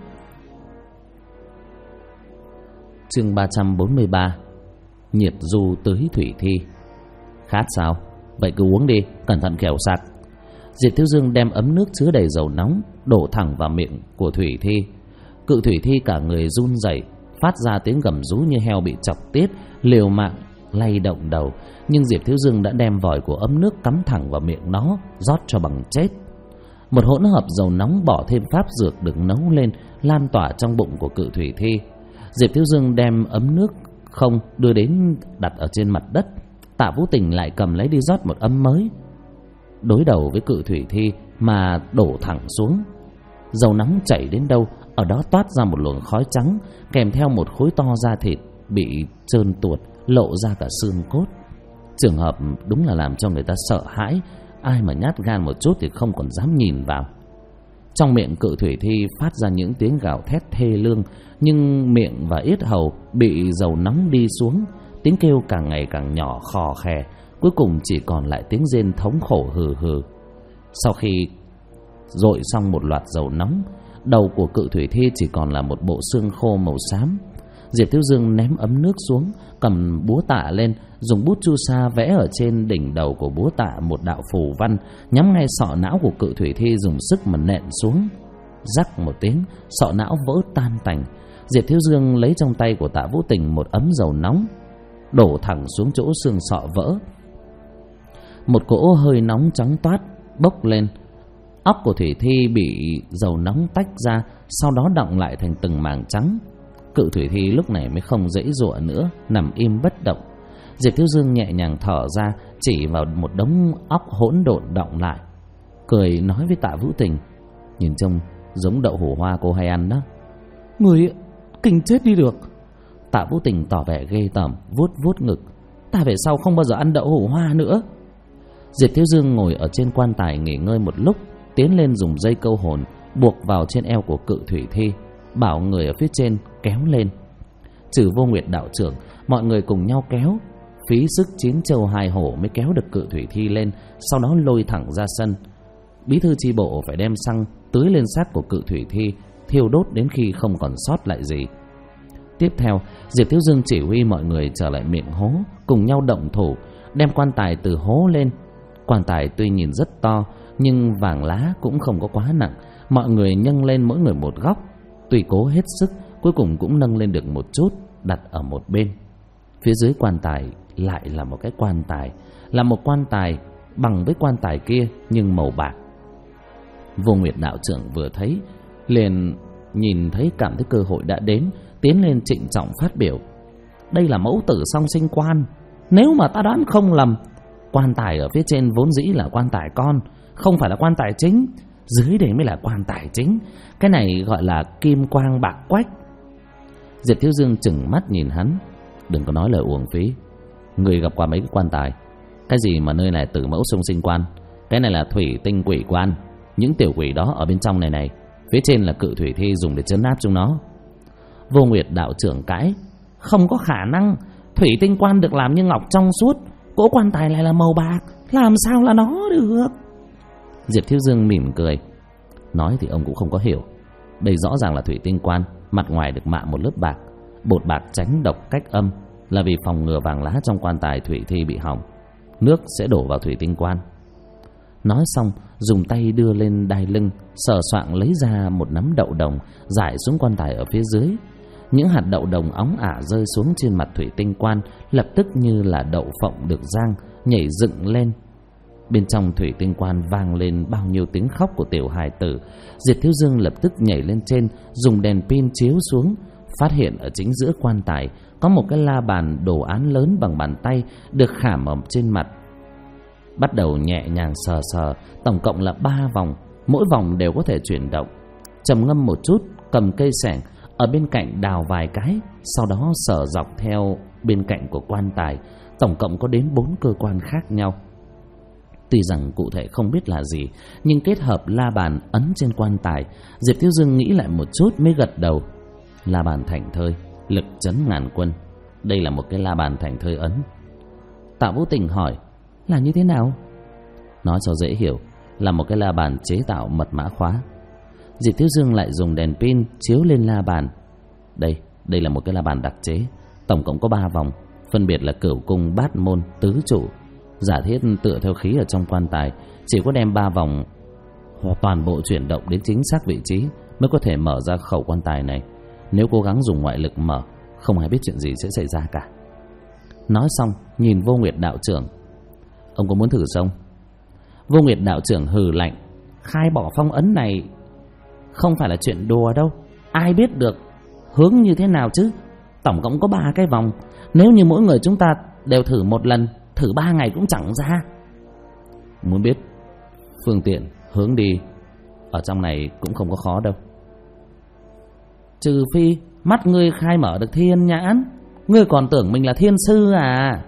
Chương 343. Nhiệt du tưới thủy thi. Khát sao? Vậy cứ uống đi, cẩn thận kẻo sặc. Diệp Thiếu Dương đem ấm nước chứa đầy dầu nóng đổ thẳng vào miệng của thủy thi. Cự thủy thi cả người run rẩy, phát ra tiếng gầm rú như heo bị chọc tiết, liều mạng lay động đầu. Nhưng Diệp Thiếu Dương đã đem vòi của ấm nước cắm thẳng vào miệng nó, rót cho bằng chết. Một hỗn hợp dầu nóng bỏ thêm pháp dược được nấu lên, lan tỏa trong bụng của cự thủy thi. Diệp Thiếu Dương đem ấm nước không đưa đến đặt ở trên mặt đất. Tạ Vũ Tình lại cầm lấy đi rót một ấm mới, đối đầu với cự thủy thi mà đổ thẳng xuống. Dầu nóng chảy đến đâu, ở đó toát ra một luồng khói trắng, kèm theo một khối to da thịt bị trơn tuột, lộ ra cả xương cốt. Trường hợp đúng là làm cho người ta sợ hãi, ai mà nhát gan một chút thì không còn dám nhìn vào. Trong miệng cự thủy thi phát ra những tiếng gào thét thê lương, nhưng miệng và yết hầu bị dầu nóng đi xuống, tiếng kêu càng ngày càng nhỏ khò khè, cuối cùng chỉ còn lại tiếng rên thống khổ hừ hừ. Sau khi dội xong một loạt dầu nóng, đầu của cự thủy thi chỉ còn là một bộ xương khô màu xám. Diệp Thiếu Dương ném ấm nước xuống, cầm búa tạ lên, dùng bút chu sa vẽ ở trên đỉnh đầu của búa tạ một đạo phù văn, nhắm ngay sọ não của cự thủy thi dùng sức mà nện xuống. Rắc một tiếng, sọ não vỡ tan tành. Diệp Thiếu Dương lấy trong tay của Tạ Vũ Tình một ấm dầu nóng, đổ thẳng xuống chỗ xương sọ vỡ. Một cỗ hơi nóng trắng toát bốc lên. Óc của thủy thi bị dầu nóng tách ra, sau đó đọng lại thành từng mảng trắng. Cự thủy thi lúc này mới không giãy giụa nữa, nằm im bất động. Diệp Thiếu Dương nhẹ nhàng thở ra, chỉ vào một đống óc hỗn độn đọng lại, cười nói với Tạ Vũ Tình: nhìn trông giống đậu hủ hoa cô hay ăn đó. Người kinh chết đi được. Tạ Vũ Tình tỏ vẻ ghê tởm, vuốt vuốt ngực: ta về sau không bao giờ ăn đậu hủ hoa nữa. Diệp Thiếu Dương ngồi ở trên quan tài nghỉ ngơi một lúc, tiến lên dùng dây câu hồn buộc vào trên eo của cự thủy thi, bảo người ở phía trên kéo lên. Trừ Vô Nguyệt đạo trưởng, mọi người cùng nhau kéo, phí sức 9 trâu 2 hổ mới kéo được cự thủy thi lên, sau đó lôi thẳng ra sân. Bí thư chi bộ phải đem xăng tưới lên xác của cự thủy thi, thiêu đốt đến khi không còn sót lại gì. Tiếp theo, Diệp Thiếu Dương chỉ huy mọi người trở lại miệng hố, cùng nhau động thủ, đem quan tài từ hố lên. Quan tài tuy nhìn rất to, nhưng vàng lá cũng không có quá nặng. Mọi người nâng lên mỗi người một góc, tuy cố hết sức, cuối cùng cũng nâng lên được một chút, đặt ở một bên. Phía dưới quan tài lại là một cái quan tài, là một quan tài bằng với quan tài kia nhưng màu bạc. Vô Nguyệt đạo trưởng vừa thấy liền nhìn thấy, cảm thấy cơ hội đã đến, tiến lên trịnh trọng phát biểu: đây là mẫu tử song sinh quan. Nếu mà ta đoán không lầm, quan tài ở phía trên vốn dĩ là quan tài con, không phải là quan tài chính. dưới đây mới là quan tài chính. Cái này gọi là kim quang bạc quách. Diệp Thiếu Dương chừng mắt nhìn hắn. Đừng có nói lời uổng phí. Người gặp qua mấy cái quan tài. Cái gì mà nơi này tử mẫu sung sinh quan, cái này là thủy tinh quỷ quan. Những tiểu quỷ đó ở bên trong này, phía trên là cự thủy thi dùng để trấn áp chúng nó. Vô Nguyệt đạo trưởng cãi: không có khả năng. Thủy tinh quan được làm như ngọc trong suốt, cỗ quan tài lại là màu bạc, làm sao là nó được? Diệp Thiếu Dương mỉm cười. Nói thì ông cũng không có hiểu. Đây rõ ràng là thủy tinh quan, mặt ngoài được mạ một lớp bạc. Bột bạc tránh độc cách âm, là vì phòng ngừa vàng lá trong quan tài thủy thi bị hỏng, nước sẽ đổ vào thủy tinh quan. Nói xong, dùng tay đưa lên đai lưng, sờ soạng lấy ra một nắm đậu đồng, rải xuống quan tài ở phía dưới. Những hạt đậu đồng óng ả rơi xuống trên mặt thủy tinh quan, lập tức như là đậu phộng được rang, nhảy dựng lên. Bên trong thủy tinh quan vang lên bao nhiêu tiếng khóc của tiểu hài tử. Diệp Thiếu Dương lập tức nhảy lên trên, dùng đèn pin chiếu xuống, phát hiện ở chính giữa quan tài có một cái la bàn đồ án lớn bằng bàn tay được khảm ở trên mặt. Bắt đầu nhẹ nhàng sờ sờ, tổng cộng là 3 vòng, mỗi vòng đều có thể chuyển động. Trầm ngâm một chút, cầm cây xẻng ở bên cạnh đào vài cái, sau đó sờ dọc theo bên cạnh của quan tài, tổng cộng có đến 4 cơ quan khác nhau. Tuy rằng cụ thể không biết là gì, nhưng kết hợp la bàn ấn trên quan tài, Diệp Thiếu Dương nghĩ lại một chút mới gật đầu. La bàn thành thơi, lực trấn ngàn quân. Đây là một cái la bàn thành thơi ấn. Tạ Vũ Tình hỏi: là như thế nào? Nói cho dễ hiểu, là một cái la bàn chế tạo mật mã khóa. Diệp Thiếu Dương lại dùng đèn pin chiếu lên la bàn. Đây là một cái la bàn đặc chế, tổng cộng có 3 vòng, phân biệt là cửu cung, bát môn, tứ trụ. Giả thiết tựa theo khí ở trong quan tài, chỉ có đem 3 vòng toàn bộ chuyển động đến chính xác vị trí mới có thể mở ra khẩu quan tài này. Nếu cố gắng dùng ngoại lực mở, không ai biết chuyện gì sẽ xảy ra cả. Nói xong, nhìn Vô Nguyệt đạo trưởng: ông có muốn thử không? Vô Nguyệt đạo trưởng hừ lạnh: khai bỏ phong ấn này không phải là chuyện đùa đâu. Ai biết được hướng như thế nào chứ? Tổng cộng có 3 cái vòng, nếu như mỗi người chúng ta đều thử một lần, thử 3 ngày cũng chẳng ra. Muốn biết phương tiện hướng đi ở trong này cũng không có khó đâu. Trừ phi mắt ngươi khai mở được thiên nhãn. Ngươi còn tưởng mình là thiên sư à?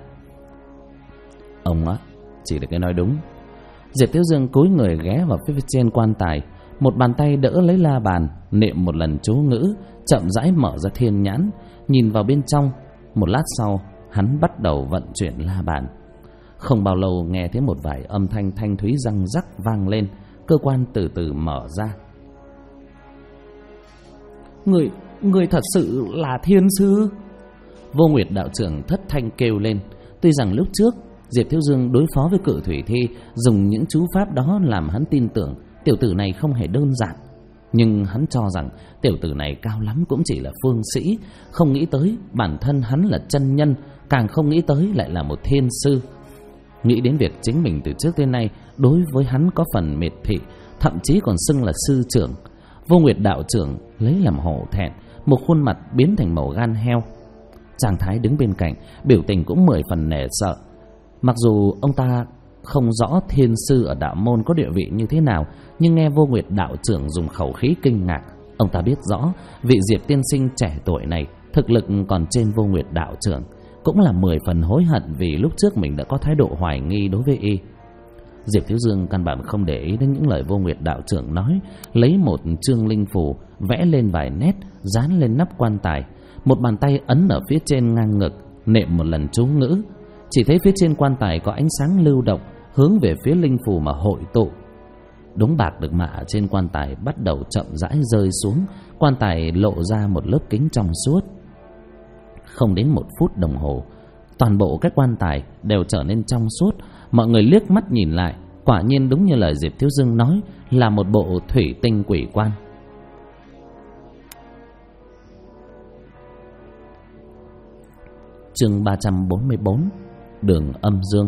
Ông á, chỉ là cái nói đúng. Diệp Thiếu Dương cúi người ghé vào phía trên quan tài, một bàn tay đỡ lấy la bàn, niệm một lần chú ngữ, chậm rãi mở ra thiên nhãn, nhìn vào bên trong. Một lát sau, hắn bắt đầu vận chuyển la bàn. Không bao lâu nghe thấy một vài âm thanh thanh thúy răng rắc vang lên, cơ quan từ từ mở ra. Người thật sự là thiên sư? Vô Nguyệt đạo trưởng thất thanh kêu lên. Tuy rằng lúc trước Diệp Thiếu Dương đối phó với cự thủy thi dùng những chú pháp đó làm hắn tin tưởng tiểu tử này không hề đơn giản, nhưng hắn cho rằng tiểu tử này cao lắm cũng chỉ là phương sĩ, không nghĩ tới bản thân hắn là chân nhân, càng không nghĩ tới lại là một thiên sư. Nghĩ đến việc chính mình từ trước đến nay đối với hắn có phần miệt thị, thậm chí còn xưng là sư trưởng, Vô Nguyệt đạo trưởng lấy làm hổ thẹn, một khuôn mặt biến thành màu gan heo. Trang Thái đứng bên cạnh, biểu tình cũng 10 phần nể sợ. Mặc dù ông ta không rõ thiên sư ở đạo môn có địa vị như thế nào, nhưng nghe Vô Nguyệt đạo trưởng dùng khẩu khí kinh ngạc, ông ta biết rõ vị Diệp tiên sinh trẻ tuổi này thực lực còn trên Vô Nguyệt đạo trưởng, cũng là 10 phần hối hận vì lúc trước mình đã có thái độ hoài nghi đối với y. Diệp Thiếu Dương căn bản không để ý đến những lời Vô Nguyệt đạo trưởng nói, lấy một chương linh phù vẽ lên vài nét, dán lên nắp quan tài, một bàn tay ấn ở phía trên ngang ngực, niệm một lần chú ngữ. Chỉ thấy phía trên quan tài có ánh sáng lưu động hướng về phía linh phù mà hội tụ. Đống bạc được mạ trên quan tài bắt đầu chậm rãi rơi xuống, quan tài lộ ra một lớp kính trong suốt. Không đến 1 phút đồng hồ, toàn bộ các quan tài đều trở nên trong suốt. Mọi người liếc mắt nhìn lại, quả nhiên đúng như lời Diệp Thiếu Dương nói, là một bộ thủy tinh quỷ quan. Chương 344: Đường âm dương.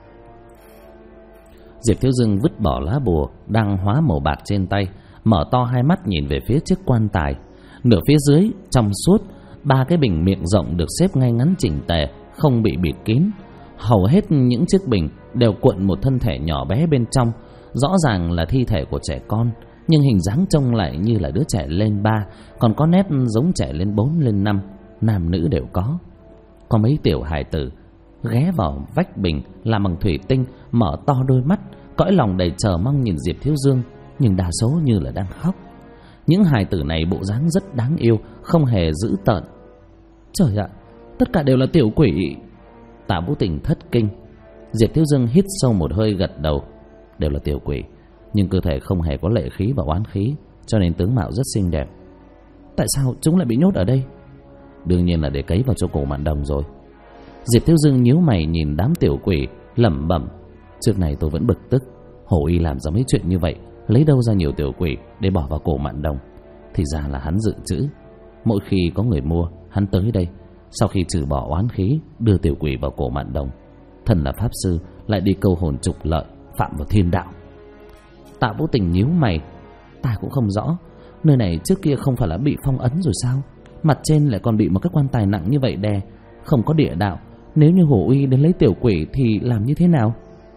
Diệp Thiếu Dương vứt bỏ lá bùa đang hóa màu bạc trên tay, mở to hai mắt nhìn về phía chiếc quan tài. Nửa phía dưới trong suốt, 3 cái bình miệng rộng được xếp ngay ngắn chỉnh tề, không bị bịt kín. Hầu hết những chiếc bình đều cuộn một thân thể nhỏ bé bên trong, Rõ ràng là thi thể của trẻ con, nhưng hình dáng trông lại như là đứa trẻ lên 3, còn có nét giống trẻ lên 4, lên 5, nam nữ đều có. Có mấy tiểu hài tử ghé vào vách bình làm bằng thủy tinh, mở to đôi mắt, cõi lòng đầy chờ mong nhìn Diệp Thiếu Dương, nhưng đa số như là đang khóc. Những hài tử này bộ dáng rất đáng yêu, không hề dữ tợn. Trời ạ, tất cả đều là tiểu quỷ. Tạ Vũ Tình thất kinh. Diệp Thiếu Dương hít sâu một hơi, gật đầu. Đều là tiểu quỷ, nhưng cơ thể không hề có lệ khí và oán khí, cho nên tướng mạo rất xinh đẹp. Tại sao chúng lại bị nhốt ở đây? Đương nhiên là để cấy vào cho cổ Mạn Đồng rồi. Diệp Thiếu Dương nhíu mày nhìn đám tiểu quỷ, lẩm bẩm. Trước này tôi vẫn bực tức, Hổ Y làm ra mấy chuyện như vậy, lấy đâu ra nhiều tiểu quỷ để bỏ vào cổ Mạn Đồng? Thì ra là hắn dự trữ. Mỗi khi có người mua, hắn tới đây, sau khi trừ bỏ oán khí, đưa tiểu quỷ vào cổ Mạn Đồng. Thần là pháp sư, lại đi câu hồn trục lợi, phạm vào thiên đạo. Tạ Vũ Tình nhíu mày. Ta cũng không rõ, nơi này trước kia không phải là bị phong ấn rồi sao? Mặt trên lại còn bị một cái quan tài nặng như vậy đè, không có địa đạo. Nếu như Hổ Uy đến lấy tiểu quỷ thì làm như thế nào?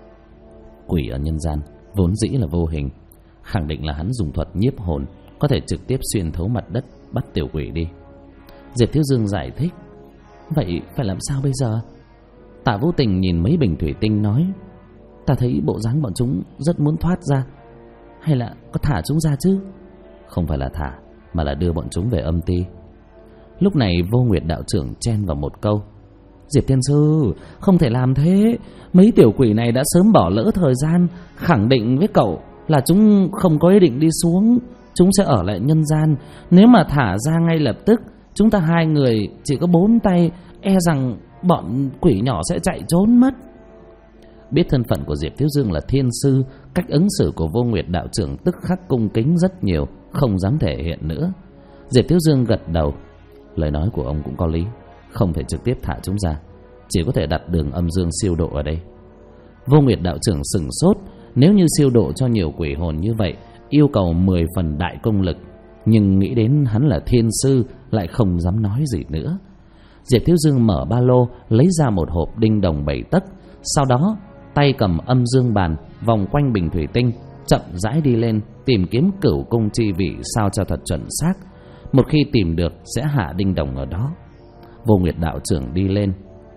Quỷ ở nhân gian vốn dĩ là vô hình, khẳng định là hắn dùng thuật nhiếp hồn, có thể trực tiếp xuyên thấu mặt đất bắt tiểu quỷ đi. Diệp Thiếu Dương giải thích. Vậy phải làm sao bây giờ? Tạ Vũ Tình nhìn mấy bình thủy tinh nói. Ta thấy bộ dáng bọn chúng rất muốn thoát ra. Hay là có thả chúng ra chứ? Không phải là thả, mà là đưa bọn chúng về âm ti. Lúc này Vô Nguyệt đạo trưởng chen vào một câu. Diệp Tiên Sư, không thể làm thế. Mấy tiểu quỷ này đã sớm bỏ lỡ thời gian. Khẳng định với cậu là chúng không có ý định đi xuống, chúng sẽ ở lại nhân gian. Nếu mà thả ra ngay lập tức, chúng ta hai người chỉ có 4 tay, e rằng bọn quỷ nhỏ sẽ chạy trốn mất. Biết thân phận của Diệp Thiếu Dương là thiên sư, cách ứng xử của Vô Nguyệt đạo trưởng tức khắc cung kính rất nhiều, không dám thể hiện nữa. Diệp Thiếu Dương gật đầu. Lời nói của ông cũng có lý, không thể trực tiếp thả chúng ra, chỉ có thể đặt đường âm dương siêu độ ở đây. Vô Nguyệt đạo trưởng sửng sốt. Nếu như siêu độ cho nhiều quỷ hồn như vậy, yêu cầu 10 phần đại công lực, nhưng nghĩ đến hắn là thiên sư, lại không dám nói gì nữa. Diệp Thiếu Dương mở ba lô, lấy ra một hộp đinh đồng 7 tấc, sau đó tay cầm âm dương bàn vòng quanh bình thủy tinh, chậm rãi đi lên tìm kiếm cửu cung chi vị sao cho thật chuẩn xác. Một khi tìm được sẽ hạ đinh đồng ở đó. Vô Nguyệt đạo trưởng đi lên,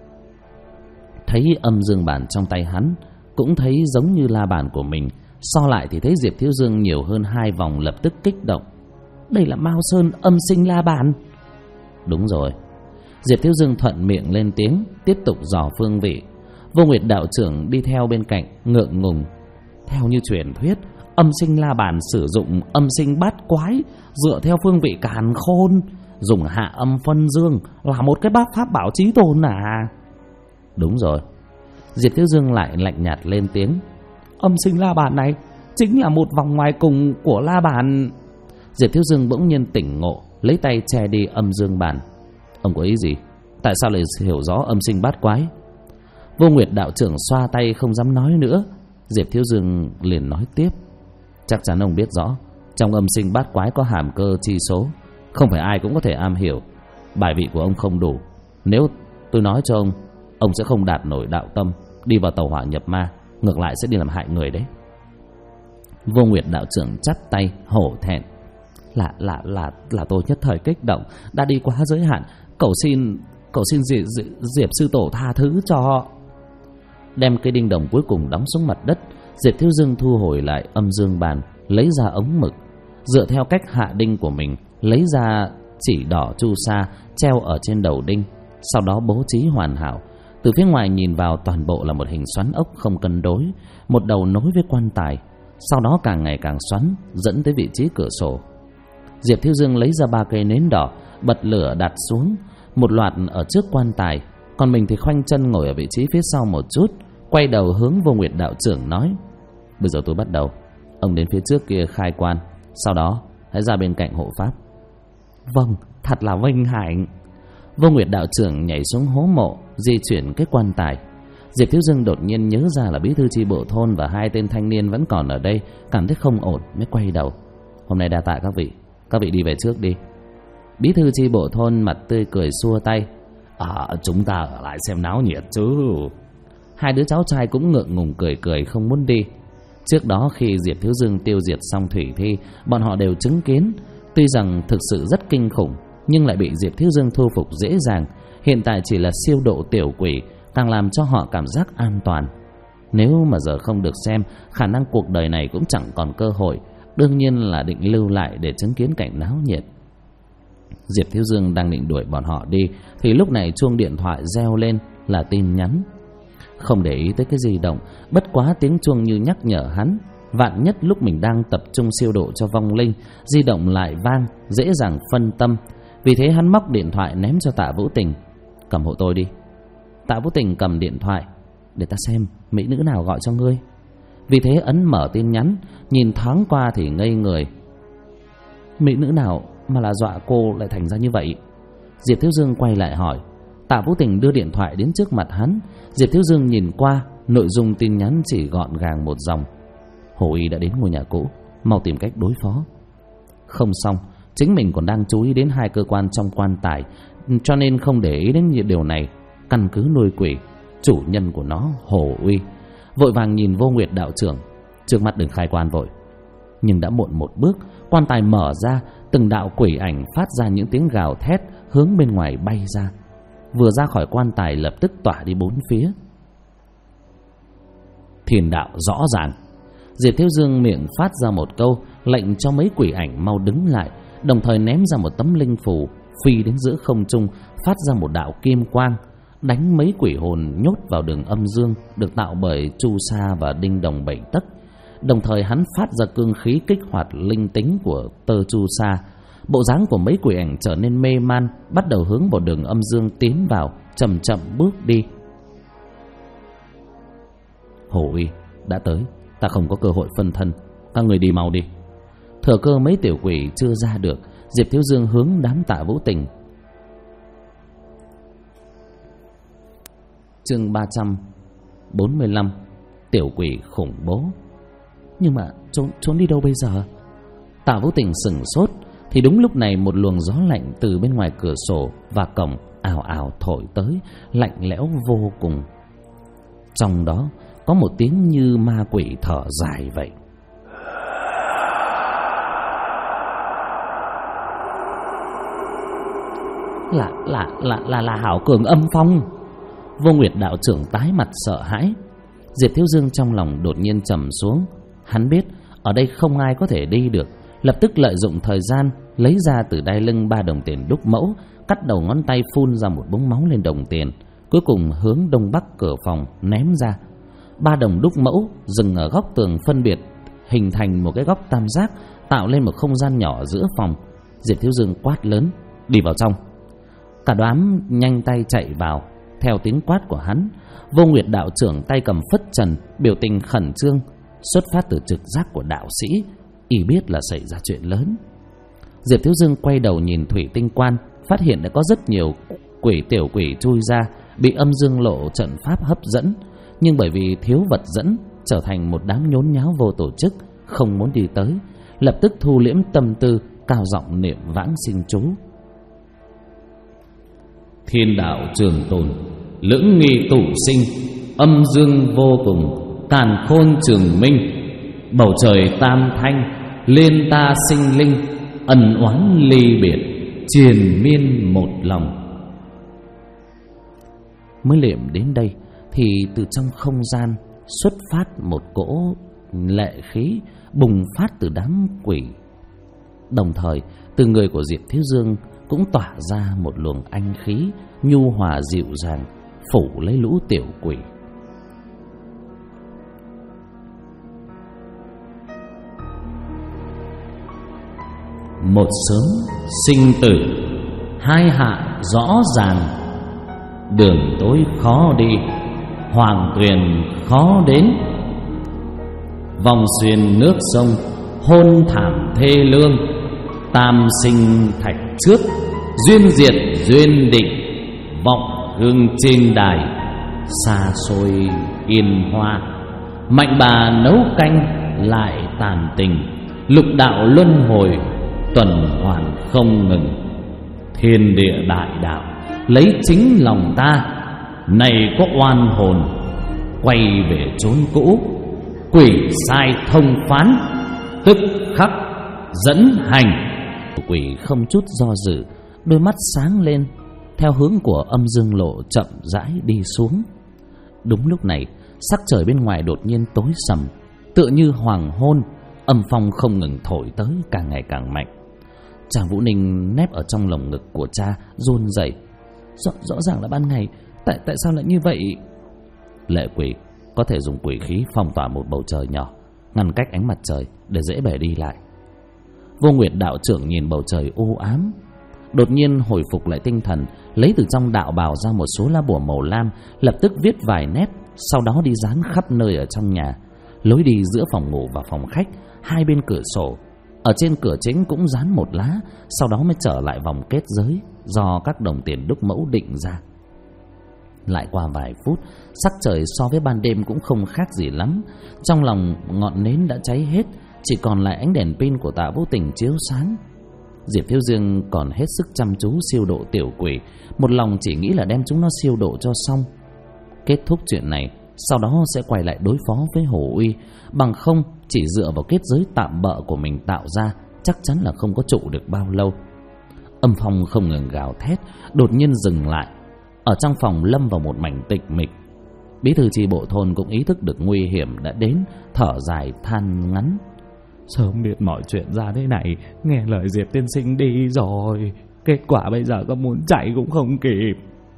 thấy âm dương bàn trong tay hắn, cũng thấy giống như la bàn của mình. So lại thì thấy Diệp Thiếu Dương nhiều hơn 2 vòng, lập tức kích động. Đây là Mao Sơn âm sinh la bàn. Đúng rồi. Diệp Thiếu Dương thuận miệng lên tiếng, tiếp tục dò phương vị. Vô Nguyệt đạo trưởng đi theo bên cạnh, ngượng ngùng. Theo như truyền thuyết, âm sinh la bàn sử dụng âm sinh bát quái, dựa theo phương vị càn khôn, dùng hạ âm phân dương, là một cái pháp bảo chí tôn à? Đúng rồi. Diệp Thiếu Dương lại lạnh nhạt lên tiếng. Âm sinh la bàn này chính là một vòng ngoài cùng của la bàn. Diệp Thiếu Dương bỗng nhiên tỉnh ngộ, lấy tay che đi âm dương bàn. Ông có ý gì? Tại sao lại hiểu rõ âm sinh bát quái? Vô Nguyệt đạo trưởng xoa tay không dám nói nữa. Diệp Thiếu Dương liền nói tiếp. Chắc chắn ông biết rõ, trong âm sinh bát quái có hàm cơ chi số, không phải ai cũng có thể am hiểu. Bài vị của ông không đủ. Nếu tôi nói cho ông sẽ không đạt nổi đạo tâm, đi vào tàu hỏa nhập ma, ngược lại sẽ đi làm hại người đấy. Vô Nguyệt đạo trưởng chắp tay hổ thẹn. Là tôi nhất thời kích động, đã đi quá giới hạn, cầu xin Diệp sư tổ tha thứ cho. Đem cây đinh đồng cuối cùng đóng xuống mặt đất, Diệp Thiếu Dương thu hồi lại âm dương bàn, lấy ra ống mực, dựa theo cách hạ đinh của mình, lấy ra chỉ đỏ chu sa treo ở trên đầu đinh, sau đó bố trí hoàn hảo. Từ phía ngoài nhìn vào, toàn bộ là một hình xoắn ốc không cân đối, một đầu nối với quan tài, sau đó càng ngày càng xoắn, dẫn tới vị trí cửa sổ. Diệp Thiếu Dương lấy ra 3 cây nến đỏ, bật lửa đặt xuống, một loạt ở trước quan tài, còn mình thì khoanh chân ngồi ở vị trí phía sau một chút, quay đầu hướng Vô Nguyệt đạo trưởng nói. Bây giờ tôi bắt đầu, ông đến phía trước kia khai quan, sau đó hãy ra bên cạnh hộ pháp. Vâng, thật là vinh hạnh. Vô Nguyệt đạo trưởng nhảy xuống hố mộ, di chuyển cái quan tài. Diệp Thiếu Dương đột nhiên nhớ ra là bí thư chi bộ thôn và 2 tên thanh niên vẫn còn ở đây, cảm thấy không ổn mới quay đầu. Hôm nay đa tạ các vị đi về trước đi. Bí thư chi bộ thôn mặt tươi cười xua tay. Chúng ta ở lại xem náo nhiệt chứ. 2 đứa cháu trai cũng ngượng ngùng cười cười không muốn đi. Trước đó khi Diệp Thiếu Dương tiêu diệt xong Thủy Thi, bọn họ đều chứng kiến. Tuy rằng thực sự rất kinh khủng, nhưng lại bị Diệp Thiếu Dương thu phục dễ dàng. Hiện tại chỉ là siêu độ tiểu quỷ, càng làm cho họ cảm giác an toàn. Nếu mà giờ không được xem, khả năng cuộc đời này cũng chẳng còn cơ hội. Đương nhiên là định lưu lại để chứng kiến cảnh náo nhiệt. Diệp Thiếu Dương đang định đuổi bọn họ đi, thì lúc này chuông điện thoại reo lên là tin nhắn. Không để ý tới cái di động, bất quá tiếng chuông như nhắc nhở hắn. Vạn nhất lúc mình đang tập trung siêu độ cho vong linh, di động lại vang, dễ dàng phân tâm. Vì thế hắn móc điện thoại ném cho Tạ Vũ Tình. Cầm hộ tôi đi. Tạ Vũ Tình cầm điện thoại. Để ta xem mỹ nữ nào gọi cho ngươi. Vì thế ấn mở tin nhắn, nhìn thoáng qua thì ngây người. Mỹ nữ nào mà là dọa cô lại thành ra như vậy? Diệp Thiếu Dương quay lại hỏi. Tạ Vũ Tình đưa điện thoại đến trước mặt hắn. Diệp Thiếu Dương nhìn qua, nội dung tin nhắn chỉ gọn gàng một dòng: Hồ Y đã đến ngôi nhà cũ, mau tìm cách đối phó. Không xong, chính mình còn đang chú ý đến 2 cơ quan trong quan tài, cho nên không để ý đến điều này. Căn cứ nuôi quỷ, chủ nhân của nó Hồ Uy. Vội vàng nhìn Vô Nguyệt đạo trưởng. Trước mắt đừng khai quan vội. Nhưng đã muộn một bước, quan tài mở ra, từng đạo quỷ ảnh phát ra những tiếng gào thét hướng bên ngoài bay ra. Vừa ra khỏi quan tài lập tức tỏa đi 4 phía. Thiên đạo rõ ràng. Diệp Thiếu Dương miệng phát ra một câu, lệnh cho mấy quỷ ảnh mau đứng lại, đồng thời ném ra một tấm linh phù, phi đến giữa không trung, phát ra một đạo kim quang, đánh mấy quỷ hồn nhốt vào đường âm dương được tạo bởi Chu Sa và Đinh Đồng 7 tấc. Đồng thời hắn phát ra cương khí kích hoạt linh tính của tơ Chu Sa. Bộ dáng của mấy quỷ ảnh trở nên mê man, bắt đầu hướng vào đường âm dương tiến vào, chậm chậm bước đi. Hồ Uy đã tới, ta không có cơ hội phân thân, các người đi mau đi. Thừa cơ mấy tiểu quỷ chưa ra được, Diệp Thiếu Dương hướng đám Tạ Vũ Tình. Chương 345. Tiểu quỷ khủng bố. Nhưng mà trốn đi đâu bây giờ? Tạ Vũ Tình sửng sốt. Thì đúng lúc này một luồng gió lạnh từ bên ngoài cửa sổ và cổng ào ào thổi tới, lạnh lẽo vô cùng. Trong đó có một tiếng như ma quỷ thở dài vậy. Là Hảo Cường âm phong. Vô Nguyệt đạo trưởng tái mặt sợ hãi. Diệp Thiếu Dương trong lòng đột nhiên trầm xuống. Hắn biết ở đây không ai có thể đi được, lập tức lợi dụng thời gian lấy ra từ đai lưng 3 đồng tiền đúc mẫu, cắt đầu ngón tay phun ra một búng máu lên đồng tiền, cuối cùng hướng đông bắc cửa phòng ném ra. 3 đồng đúc mẫu dừng ở góc tường phân biệt, hình thành một cái góc tam giác, tạo lên một không gian nhỏ giữa phòng. Diệp Thiếu Dương quát lớn: đi vào trong. Cả đám nhanh tay chạy vào theo tiếng quát của hắn. Vô Nguyệt đạo trưởng tay cầm phất trần, biểu tình khẩn trương, xuất phát từ trực giác của đạo sĩ, y biết là xảy ra chuyện lớn. Diệp Thiếu Dương quay đầu nhìn thủy tinh quan, phát hiện đã có rất nhiều tiểu quỷ chui ra, bị âm dương lộ trận pháp hấp dẫn, nhưng bởi vì thiếu vật dẫn, trở thành một đám nhốn nháo vô tổ chức, không muốn đi tới, lập tức thu liễm tâm tư, cao giọng niệm vãng sinh chú. Thiên đạo trường tồn, lưỡng nghi tụ sinh, âm dương vô cùng, càn khôn trường minh, bầu trời tam thanh, liên ta sinh linh, ân oán ly biệt, triền miên một lòng. Mới niệm đến đây thì từ trong không gian xuất phát một cỗ lệ khí bùng phát từ đám quỷ. Đồng thời từ người của Diệp Thiếu Dương cũng tỏa ra một luồng anh khí nhu hòa dịu dàng, phủ lấy lũ tiểu quỷ. Một sớm sinh tử, hai hạ rõ ràng, đường tối khó đi, hoàng tuyền khó đến. Vòng xuyên nước sông, hôn thảm thê lương, tam sinh thạch trước, duyên diệt duyên định, vọng hương trên đài, xa xôi yên hoa. Mạnh bà nấu canh lại tàn tình, lục đạo luân hồi, tuần hoàn không ngừng. Thiên địa đại đạo lấy chính lòng ta, này có oan hồn quay về chốn cũ. quỷ sai thông phán, tức khắc dẫn hành. Quỷ không chút do dự, đôi mắt sáng lên theo hướng của Âm Dương Lộ chậm rãi đi xuống. Đúng lúc này, sắc trời bên ngoài đột nhiên tối sầm, tựa như hoàng hôn. Âm phong không ngừng thổi tới, càng ngày càng mạnh. Chàng Vũ Ninh nép ở trong lồng ngực của cha, run rẩy. Rõ ràng là ban ngày, tại sao lại như vậy? Lệ quỷ có thể dùng quỷ khí phong tỏa một bầu trời nhỏ, ngăn cách ánh mặt trời để dễ bề đi lại. Vô Nguyệt đạo trưởng nhìn bầu trời u ám, đột nhiên hồi phục lại tinh thần, lấy từ trong đạo bào ra một số lá bùa màu lam, lập tức viết vài nét, sau đó đi dán khắp nơi ở trong nhà. Lối đi giữa phòng ngủ và phòng khách, hai bên cửa sổ, ở trên cửa chính cũng dán một lá, sau đó mới trở lại vòng kết giới do các đồng tiền đúc mẫu định ra. Lại qua vài phút, sắc trời so với ban đêm cũng không khác gì lắm. Trong lòng ngọn nến đã cháy hết, chỉ còn lại ánh đèn pin của Tạ Vô Tình chiếu sáng. Diệp Thiếu Dương còn hết sức chăm chú siêu độ tiểu quỷ, một lòng chỉ nghĩ là đem chúng nó siêu độ cho xong. Kết thúc chuyện này, sau đó sẽ quay lại đối phó với Hồ Uy. Bằng không, chỉ dựa vào kết giới tạm bợ của mình tạo ra, chắc chắn là không có trụ được bao lâu. Âm phong không ngừng gào thét, đột nhiên dừng lại. Ở trong phòng lâm vào một mảnh tịch mịch. Bí thư chi bộ thôn cũng ý thức được nguy hiểm đã đến, thở dài than ngắn. Sớm biết mọi chuyện ra thế này, nghe lời Diệp tiên sinh đi rồi, kết quả bây giờ có muốn chạy cũng không kịp.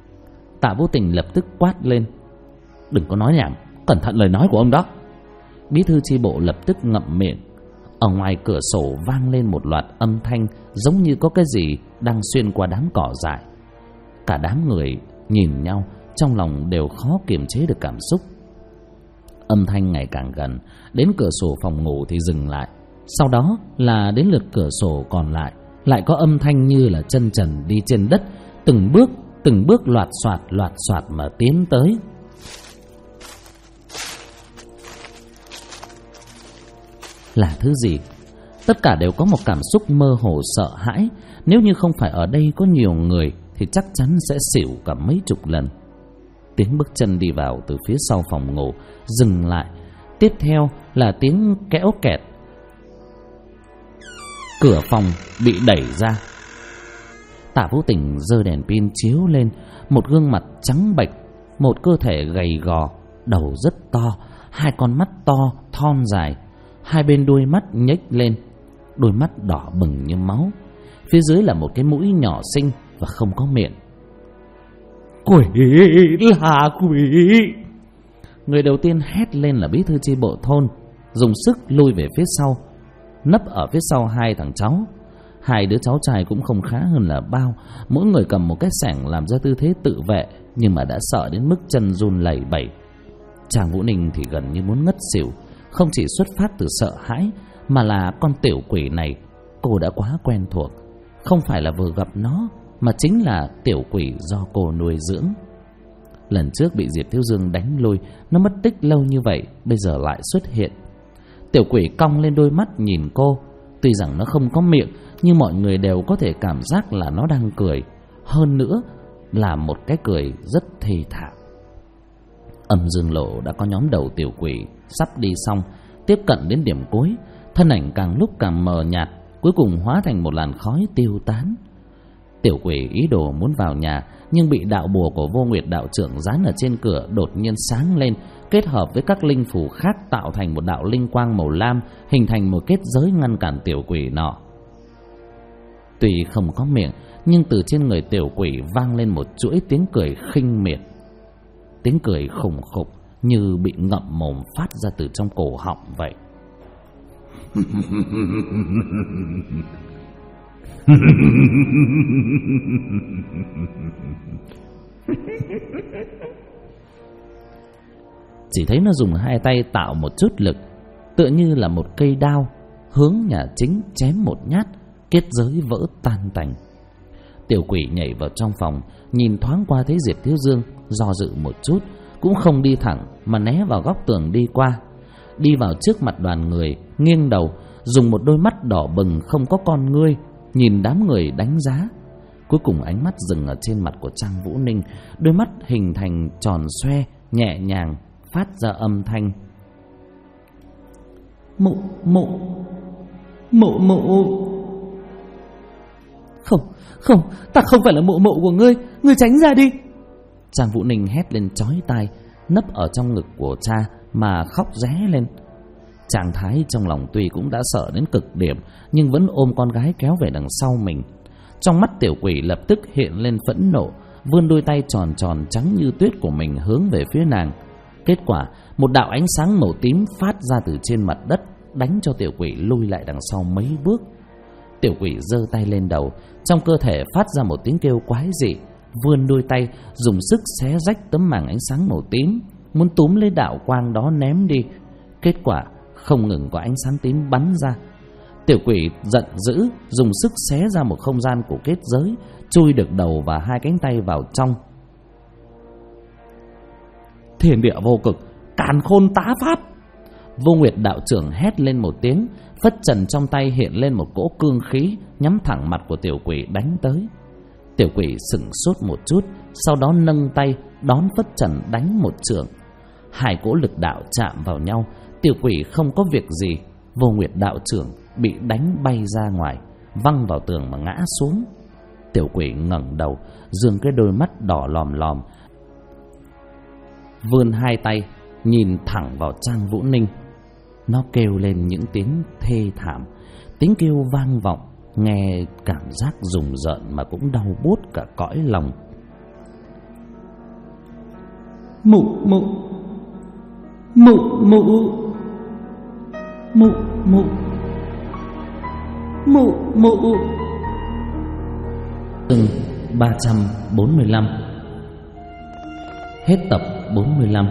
Tạ Vô Tình lập tức quát lên. Đừng có nói nhảm, cẩn thận lời nói của ông đó. Bí thư chi bộ lập tức ngậm miệng. Ở ngoài cửa sổ vang lên một loạt âm thanh, giống như có cái gì đang xuyên qua đám cỏ dại. Cả đám người nhìn nhau, trong lòng đều khó kiềm chế được cảm xúc. Âm thanh ngày càng gần, đến cửa sổ phòng ngủ thì dừng lại. Sau đó là đến lượt cửa sổ còn lại, lại có âm thanh như là chân trần đi trên đất, từng bước loạt soạt mà tiến tới. Là thứ gì? Tất cả đều có một cảm xúc mơ hồ sợ hãi. Nếu như không phải ở đây có nhiều người thì chắc chắn sẽ xỉu cả mấy chục lần. Tiếng bước chân đi vào từ phía sau phòng ngủ dừng lại. Tiếp theo là tiếng kéo kẹt. Cửa phòng bị đẩy ra. Tạ Vô Tình giơ đèn pin chiếu lên. Một gương mặt trắng bệch, một cơ thể gầy gò, đầu rất to, hai con mắt to thon dài, hai bên đuôi mắt nhếch lên, đôi mắt đỏ bừng như máu. Phía dưới là một cái mũi nhỏ xinh và không có miệng. Quỷ là quỷ! Người đầu tiên hét lên là bí thư chi bộ thôn, dùng sức lui về phía sau, nấp ở phía sau hai thằng cháu. Hai đứa cháu trai cũng không khá hơn là bao, mỗi người cầm một cái xẻng làm ra tư thế tự vệ, nhưng mà đã sợ đến mức chân run lẩy bẩy. Chàng Vũ Ninh thì gần như muốn ngất xỉu, không chỉ xuất phát từ sợ hãi, mà là con tiểu quỷ này cô đã quá quen thuộc. Không phải là vừa gặp nó, mà chính là tiểu quỷ do cô nuôi dưỡng. Lần trước bị Diệp Thiếu Dương đánh lui, nó mất tích lâu như vậy, bây giờ lại xuất hiện. Tiểu quỷ cong lên đôi mắt nhìn cô. Tuy rằng nó không có miệng, nhưng mọi người đều có thể cảm giác là nó đang cười. Hơn nữa là một cái cười rất thê thảm. Âm Dương Lộ đã có nhóm đầu tiểu quỷ sắp đi xong, tiếp cận đến điểm cuối. Thân ảnh càng lúc càng mờ nhạt, cuối cùng hóa thành một làn khói tiêu tán. Tiểu quỷ ý đồ muốn vào nhà, nhưng bị đạo bùa của Vô Nguyệt đạo trưởng dán ở trên cửa đột nhiên sáng lên, kết hợp với các linh phù khác tạo thành một đạo linh quang màu lam, hình thành một kết giới ngăn cản tiểu quỷ nọ. Tuy không có miệng, nhưng từ trên người tiểu quỷ vang lên một chuỗi tiếng cười khinh miệt. Tiếng cười khủng khục như bị ngậm mồm phát ra từ trong cổ họng vậy. Chỉ thấy nó dùng hai tay tạo một chút lực, tựa như là một cây đao, hướng nhà chính chém một nhát, kết giới vỡ tan tành. Tiểu quỷ nhảy vào trong phòng, nhìn thoáng qua thấy Diệp Thiếu Dương, do dự một chút, cũng không đi thẳng mà né vào góc tường đi qua. Đi vào trước mặt đoàn người, nghiêng đầu, dùng một đôi mắt đỏ bừng không có con ngươi nhìn đám người đánh giá. Cuối cùng ánh mắt dừng ở trên mặt của Trang Vũ Ninh, đôi mắt hình thành tròn xoe, nhẹ nhàng phát ra âm thanh. Mụ. Không, ta không phải là mụ của ngươi tránh ra đi. Trang Vũ Ninh hét lên chói tai, nấp ở trong ngực của cha mà khóc ré lên. Trạng thái trong lòng tuy cũng đã sợ đến cực điểm, nhưng vẫn ôm con gái kéo về đằng sau mình. Trong mắt tiểu quỷ lập tức hiện lên phẫn nộ, vươn đôi tay tròn tròn trắng như tuyết của mình hướng về phía nàng. Kết quả, một đạo ánh sáng màu tím phát ra từ trên mặt đất, đánh cho tiểu quỷ lùi lại đằng sau mấy bước. Tiểu quỷ giơ tay lên đầu, trong cơ thể phát ra một tiếng kêu quái dị, vươn đôi tay dùng sức xé rách tấm màng ánh sáng màu tím, muốn túm lấy đạo quang đó ném đi. Kết quả không ngừng có ánh sáng tím bắn ra. Tiểu quỷ giận dữ dùng sức xé ra một không gian của kết giới, chui được đầu và hai cánh tay vào trong. Thiên địa vô cực, càn khôn tá pháp. Vô Nguyệt đạo trưởng hét lên một tiếng, phất trần trong tay hiện lên một cỗ cương khí, nhắm thẳng mặt của tiểu quỷ đánh tới. Tiểu quỷ sững sốt một chút, sau đó nâng tay đón phất trần đánh một chưởng. Hai cỗ lực đạo chạm vào nhau, tiểu quỷ không có việc gì. Vô Nguyệt đạo trưởng bị đánh bay ra ngoài, văng vào tường mà ngã xuống. Tiểu quỷ ngẩng đầu, dương cái đôi mắt đỏ lòm lòm, vươn hai tay nhìn thẳng vào Trang Vũ Ninh. Nó kêu lên những tiếng thê thảm, tiếng kêu vang vọng, nghe cảm giác rùng rợn mà cũng đau buốt cả cõi lòng. Mụ. Chương 345. Hết tập 45.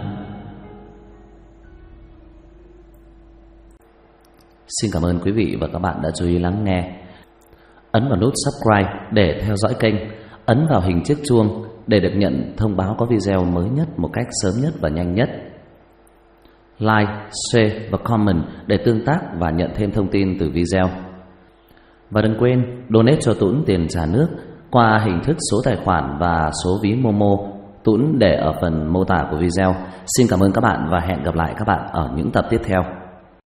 Xin cảm ơn quý vị và các bạn đã chú ý lắng nghe. Ấn vào nút subscribe để theo dõi kênh, ấn vào hình chiếc chuông để được nhận thông báo có video mới nhất một cách sớm nhất và nhanh nhất. Like, share và comment để tương tác và nhận thêm thông tin từ video. Và đừng quên donate cho Tuấn tiền trả nước qua hình thức số tài khoản và số ví Momo, Tuấn để ở phần mô tả của video. Xin cảm ơn các bạn và hẹn gặp lại các bạn ở những tập tiếp theo.